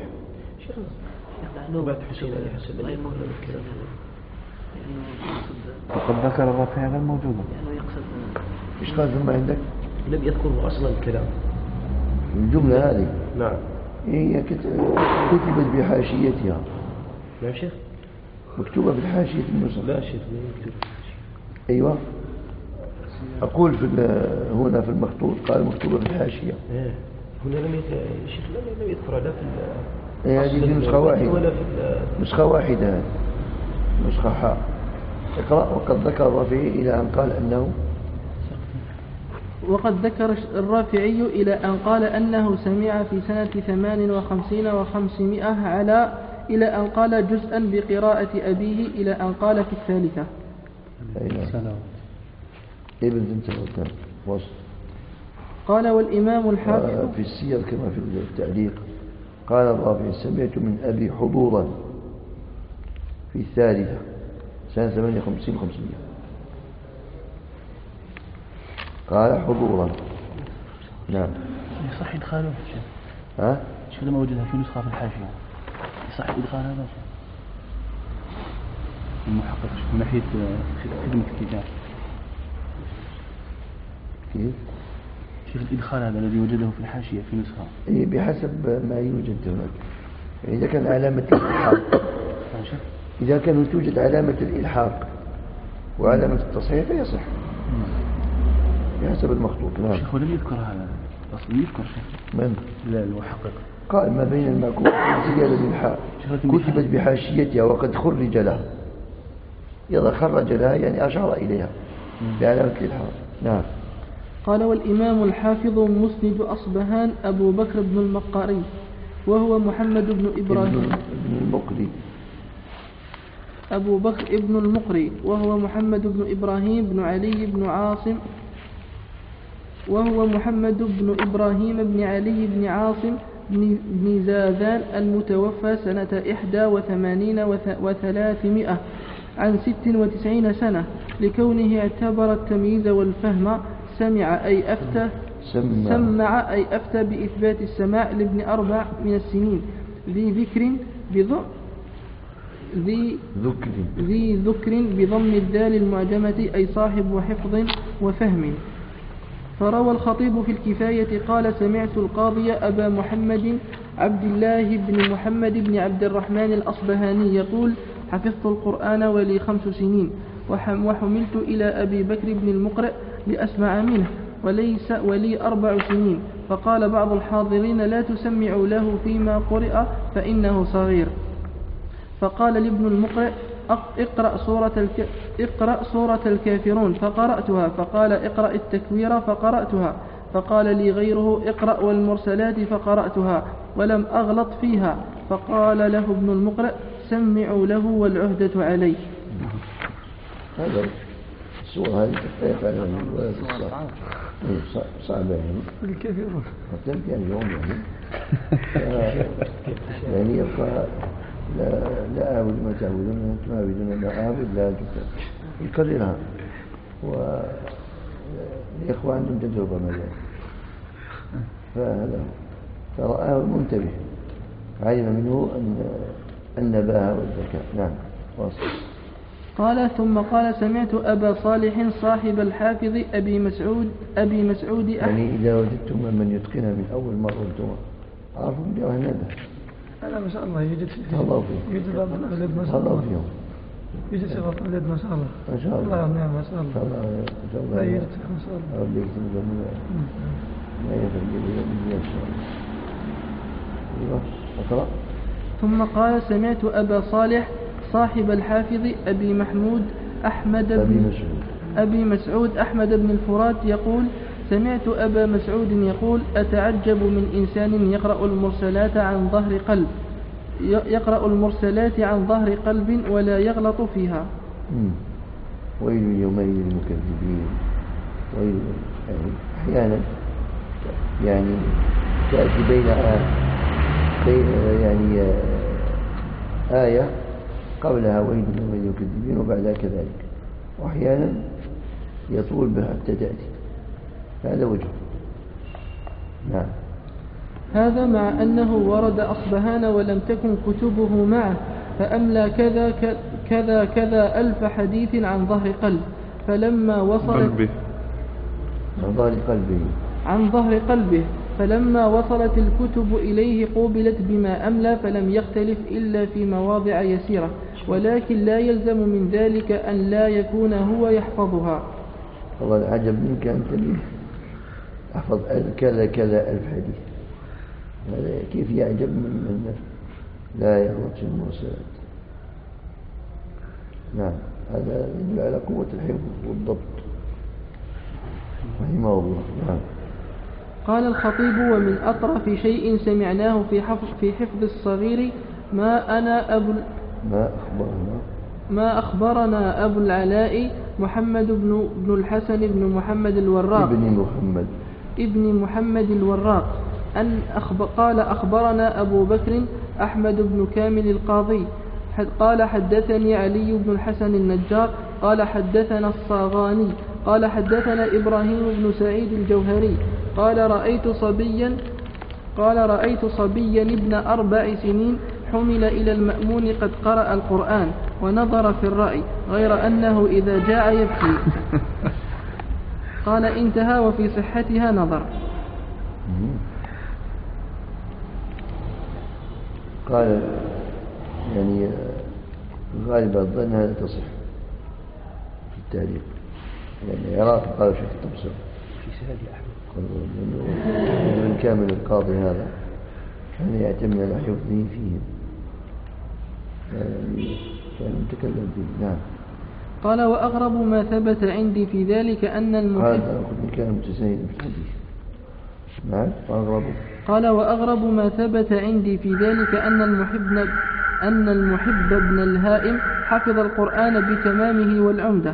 S3: وقد ذكر الرافعي هذا الموجود.
S1: إيش قال ثم عندك؟
S2: لم يذكره أصلا الكلام.
S1: الجملة هذه
S2: نعم
S1: هي كتبت بحاشيتها.
S2: نعم شيخ،
S1: مكتوبة بالحاشية النسخ.
S2: لا شيخ، لا مكتوب.
S1: أيوة، أقول هنا في المخطوط قال مكتوبة في الحاشية.
S2: هنا لم يذكر لا في
S1: هذه في نسخة واحدة
S2: ولا في
S1: نسخة واحدة هذه نسخة حاء. اقرأ. وقد ذكر الرافعي إلى أن قال أنه
S4: وقد ذكر الرافعي إلى أن قال أنه سمع في سنة 58 و500 على إلى أن قال جزءا بقراءة أبيه إلى أن قال في الثالثة.
S1: ابن سنوات وصل.
S4: قال والإمام الحافظ
S1: في السير كما في التعليق قال الرافعي سمعت من أبي حضورا في الثالثة سنة 58 500. قال حضورا. نعم.
S5: يصح إدخاله
S1: ها؟
S5: شو لما وجدها في نسخة في الحاشية يصح إدخال هذا المحقق من ناحية خدمة الكتاب
S1: كيف؟
S5: شيخ الإدخال هذا الذي وجده في الحاشية في نسخة
S1: بحسب ما يوجد هناك. يعني إذا كان علامة الإلحاق إذا كانت توجد علامة الإلحاق وعلامة التصحيح فيصح بحسب المخطوط. نعم.
S5: شيخ ولم يذكر هذا أصلا يذكر شيخ
S1: من؟
S5: لا المحقق
S1: قال ما بين المعكوف زيادة بالحاء كتبت بحاشيتها وقد خرج لها. إذا خرج لها يعني أشار إليها بعلامة الإلحاق. نعم.
S4: قال والإمام الحافظ مسند أصبهان أبو بكر بن المقاري وهو محمد بن إبراهيم أبو بكر ابن المقري وهو محمد بن إبراهيم بن علي بن عاصم وهو محمد بن إبراهيم بن علي بن عاصم بن زاذان المتوفى سنة 81 و300 عن 96 سنة لكونه اعتبر التمييز والفهم سمع أي أفتى بإثبات السماع لابن 4 من السنين ذي ذكر بضم الدال المعجمة أي صاحب حفظ وفهم. فروى الخطيب في الكفاية قال سمعت القاضي أبا محمد عبد الله بن محمد بن عبد الرحمن الأصبهاني يقول حفظت القرآن ولي 5 سنين وحملت إلى أبي بكر بن المقرئ لأسمع منه ولي 4 سنين. فقال بعض الحاضرين لا تسمعوا له فيما قرئ فإنه صغير. فقال لابن المقرئ اقرأ سورة الكافرون فقرأتها. فقال اقرأ التكوير فقرأتها. فقال لي غيره اقرأ والمرسلات فقرأتها ولم أغلط فيها. فقال له ابن المقرئ سمعوا له والعهدة عليه.
S1: هذا السورة هذه تختلف عن الولد الصعب صعبة يعني
S7: الكافرون
S1: يعني يوم يعني يبقى لا أعبد ما تعبدون أنتم عابدون ما أعبد لا أنتم يكررها. والإخوة عندهم تجربة ماذا فهذا فرآه المنتبه علم منه النباهة والذكاء. نعم. واصل.
S4: قال ثم قال سمعت أبا صالح صاحب الحافظ أبي مسعود
S1: يعني إذا وجدتم من يتقنها من أول مرة أنتم عرفوا من جوه الندى.
S7: لا ما شاء الله يوجد
S1: الله فيه
S7: يوجد بعض الأولاد ما شاء الله
S1: فيهم
S7: يوجد بعض الأولاد ما شاء الله
S1: ما شاء الله
S7: نعم ما شاء الله لا يوجد ما شاء الله
S1: ربي يكتب لهم ما يفعل به إن شاء الله. أيوه أقرأ.
S4: ثم قال سمعت أبا صالح صاحب الحافظ أبي مسعود أحمد بن الفرات يقول سمعت أبا مسعود يقول أتعجب من إنسان يقرأ المرسلات عن ظهر قلب ولا يغلط فيها.
S1: ويل يومئذ للمكذبين. ويل أحيانا يعني تأتي بين يعني آية قبلها ويل يومئذ للمكذبين وبعدها كذلك وأحيانا يطول بها حتى تأتي. هذا وجه. نعم.
S4: هذا مع أنه ورد أصبهان ولم تكن كتبه معه فأملى كذا ألف حديث عن ظهر قلب فلما وصلت عن ظهر قلبه فلما وصلت الكتب إليه قوبلت بما أملى فلم يختلف إلا في مواضع يسيرة ولكن لا يلزم من ذلك أن لا يكون هو يحفظها.
S1: والله العجب منك أنت لي أحفظ كذا كذا 1000 حديث. هذا كيف يعجب من لا يغلط في المرسلات. نعم هذا يدل على قوة الحفظ والضبط رحمه الله. نعم.
S4: قال الخطيب: ومن أطرف شيء سمعناه في حفظ الصغير ما أخبرنا أبو العلاء محمد بن الحسن بن محمد الوراق ابن محمد الوراق قال أخبرنا أبو بكر أحمد بن كامل القاضي قال حدثني علي بن الحسن النجار قال حدثنا الصاغاني قال حدثنا إبراهيم بن سعيد الجوهري قال رأيت صبيا ابن 4 سنين حمل إلى المأمون قد قرأ القرآن ونظر في الرأي غير أنه إذا جاء يبكي. قال انتهى وفي صحتها نظر.
S1: قال يعني غالبا الظن هذا تصح في التاريخ لأن العراق قال شيخ التبصر
S2: في سهل أحمد
S1: من كامل القاضي هذا كان يعتمد على حفظه فيهم كان يتكلم فيه. نعم.
S4: قال وأغرب ما ثبت عندي في ذلك أن المحب
S1: كان متساهل في الحديث. نعم.
S4: قال وأغرب ما ثبت عندي في ذلك أن المحب بن الهائم حفظ القرآن بتمامه والعمدة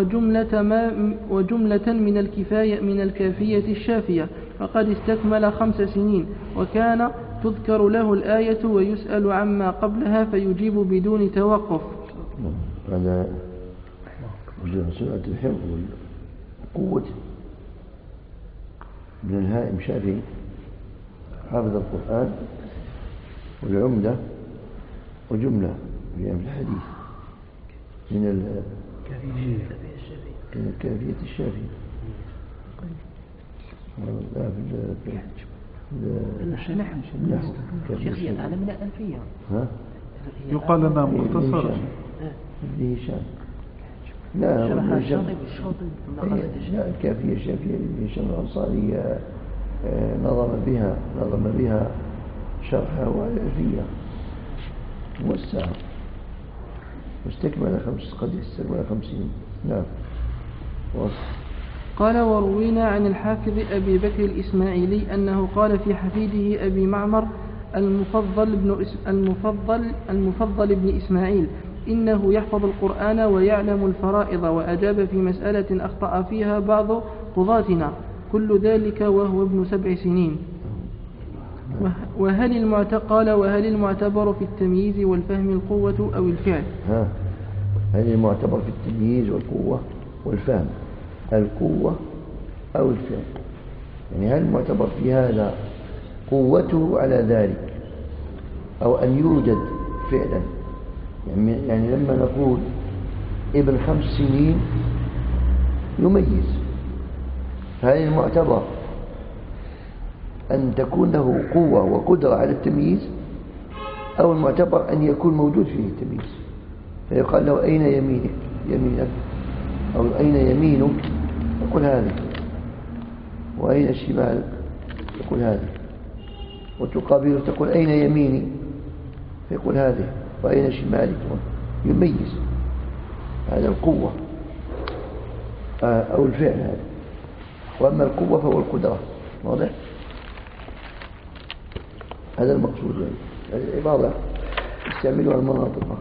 S4: وجملة من الكافية الشافية فقد استكمل 5 سنين وكان تذكر له الآية ويسأل عما قبلها فيجيب بدون توقف.
S1: هذا سرعة الحفظ وقوة ابن الهائم شافعي حافظ القرآن والعمدة وجملة في الحديث من الكافية الشافعي. لا في النحو
S6: شيخي أنا من الألفية
S3: يقال لنا مختصرة
S1: ابن هشام. لا الكافية الشافعية ابن هشام الأنصاري نظم بها شرحها والألفية موسعة واستكمل 50. نعم.
S4: قال وروينا عن الحافظ أبي بكر الإسماعيلي أنه قال في حفيده أبي معمر المفضل بن إسماعيل إنه يحفظ القرآن ويعلم الفرائض وأجاب في مسألة أخطأ فيها بعض قضاتنا كل ذلك وهو ابن 7 سنين. وهل المعتبر في التمييز والفهم القوة أو الفعل؟
S1: هل المعتبر في التمييز والقوة والفهم القوة أو الفعل؟ يعني هل المعتبر في هذا قوته على ذلك أو أن يوجد فعلا؟ يعني لما نقول ابن 5 سنين يميز، هل المعتبر أن تكون له قوة وقدرة على التمييز أو المعتبر أن يكون موجود فيه التمييز؟ فيقال له أين يمينك أو أين يمينك يقول هذه، وأين شمالك يقول هذه، وتقابله تقول أين يميني فيقول هذه، وأين شمالك يميز. هذا القوة أو الفعل هذا. وأما القوة فهو القدرة. واضح؟ هذا المقصود يعني العبارة يستعملها المناطق.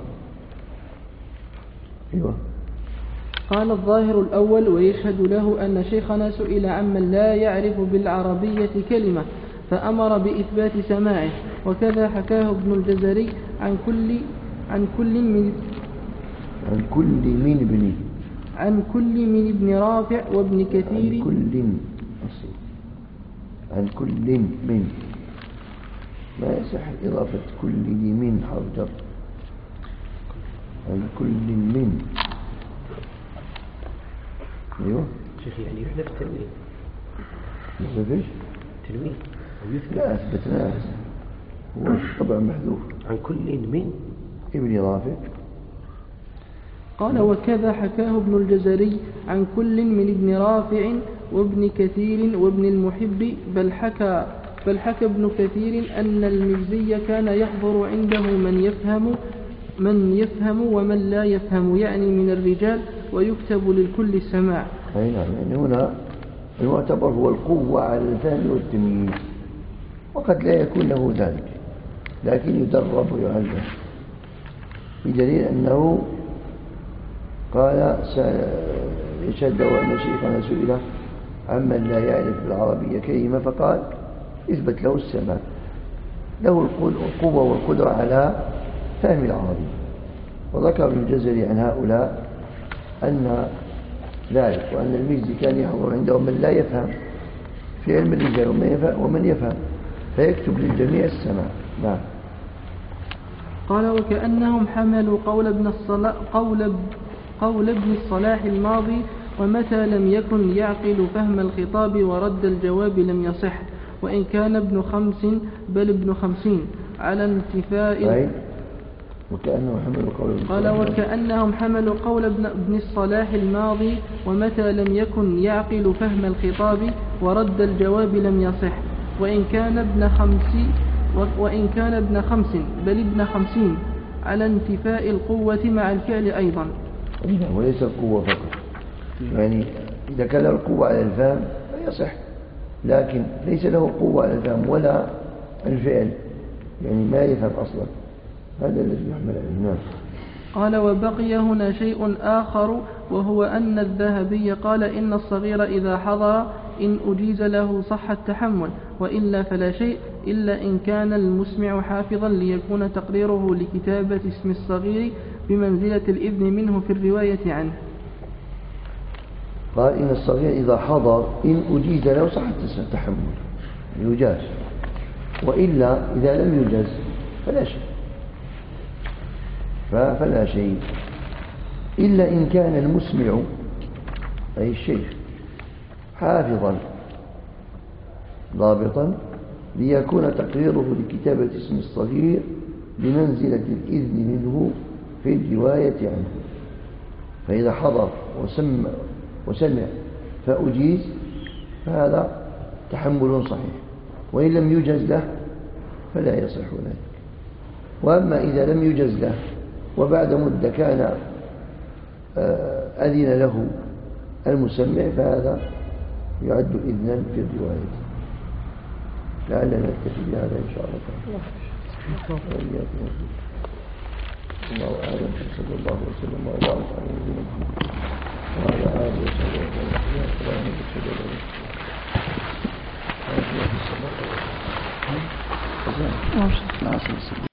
S1: أيوة.
S4: قال الظاهر الأول ويشهد له أن شيخنا سئل عمن لا يعرف بالعربية كلمة فأمر بإثبات سماعه، وكذا حكاه ابن الجزري عن كل من ابن رافع وابن كثير
S1: عن كل من ما يصح إضافة كل من حرف جر. عن كل من أيوه
S2: شيخي يعني يحذف التنوين.
S1: يحذف ايش؟
S2: تنوين أو يثبت.
S1: لا أثبتناه هو طبعا محذوف.
S2: عن كل من
S1: ابن رافع.
S4: قال وكذا حكاه ابن الجزري عن كل من ابن رافع وابن كثير وابن المحب بل حكى ابن كثير أن المجزي كان يحضر عنده من يفهم ومن لا يفهم يعني من الرجال ويكتب للكل السماع.
S1: أي نعم، يعني هنا المعتبر هو القوة على الفهم والتمييز، وقد لا يكون له ذلك لكن يدرب ويعلم، بدليل أنه قال يشهد أن شيخنا سئل عمن لا يعرف بالعربية كلمة فقال اثبت له السماع، له القوة والقدرة على فهم العربية. وذكر ابن الجزري عن هؤلاء أن ذلك، وأن المجزي كان يحضر عندهم من لا يفهم في علم الرجال ومن يفهم فيكتب للجميع السماع. نعم.
S4: قال وكأنهم حملوا قول ابن الصلاح الماضي ومتى لم يكن يعقل فهم الخطاب ورد الجواب لم يصح وإن كان ابن 5 بل ابن 50 على انتفاء. وكأنهم حملوا قول ابن الصلاح الماضي ومتى لم يكن يعقل فهم الخطاب ورد الجواب لم يصح وإن كان ابن 5 بل ابن 50 على انتفاء القوة مع الفعل أيضا.
S1: وليس القوة فقط، يعني إذا كان القوة على الفهم فيصح، لكن ليس له قوة على الفهم ولا الفعل، يعني ما يفهم أصلا، هذا الذي يحمل عليه. نعم.
S4: قال وبقي هنا شيء آخر وهو أن الذهبي قال إن الصغير إذا حضر إن أجيز له صح التحمل وإلا فلا شيء إلا إن كان المسمع حافظا ليكون تقريره لكتابة اسم الصغير بمنزلة الإذن منه في الرواية عنه.
S1: قال إن الصغير إذا حضر إن أجيز له صح التحمل يجاز، وإلا إذا لم يجاز فلا شيء إلا إن كان المسمع أي الشيخ حافظا ضابطا ليكون تقريره لكتابة اسم الصغير بمنزلة الإذن منه في الرواية عنه. فإذا حضر وسمع فأجيز فهذا تحمل صحيح، وإن لم يجز له فلا يصح ذلك. وأما إذا لم يجز له وبعد مدة كان أذن له المسمع فهذا يعد إذنا في الرواية. لعلنا نكتفي بهذا إن شاء الله تعالى. الله أعلم. صلى الله وسلم وبارك على نبينا محمد وعلى آله وصحبه وسلم.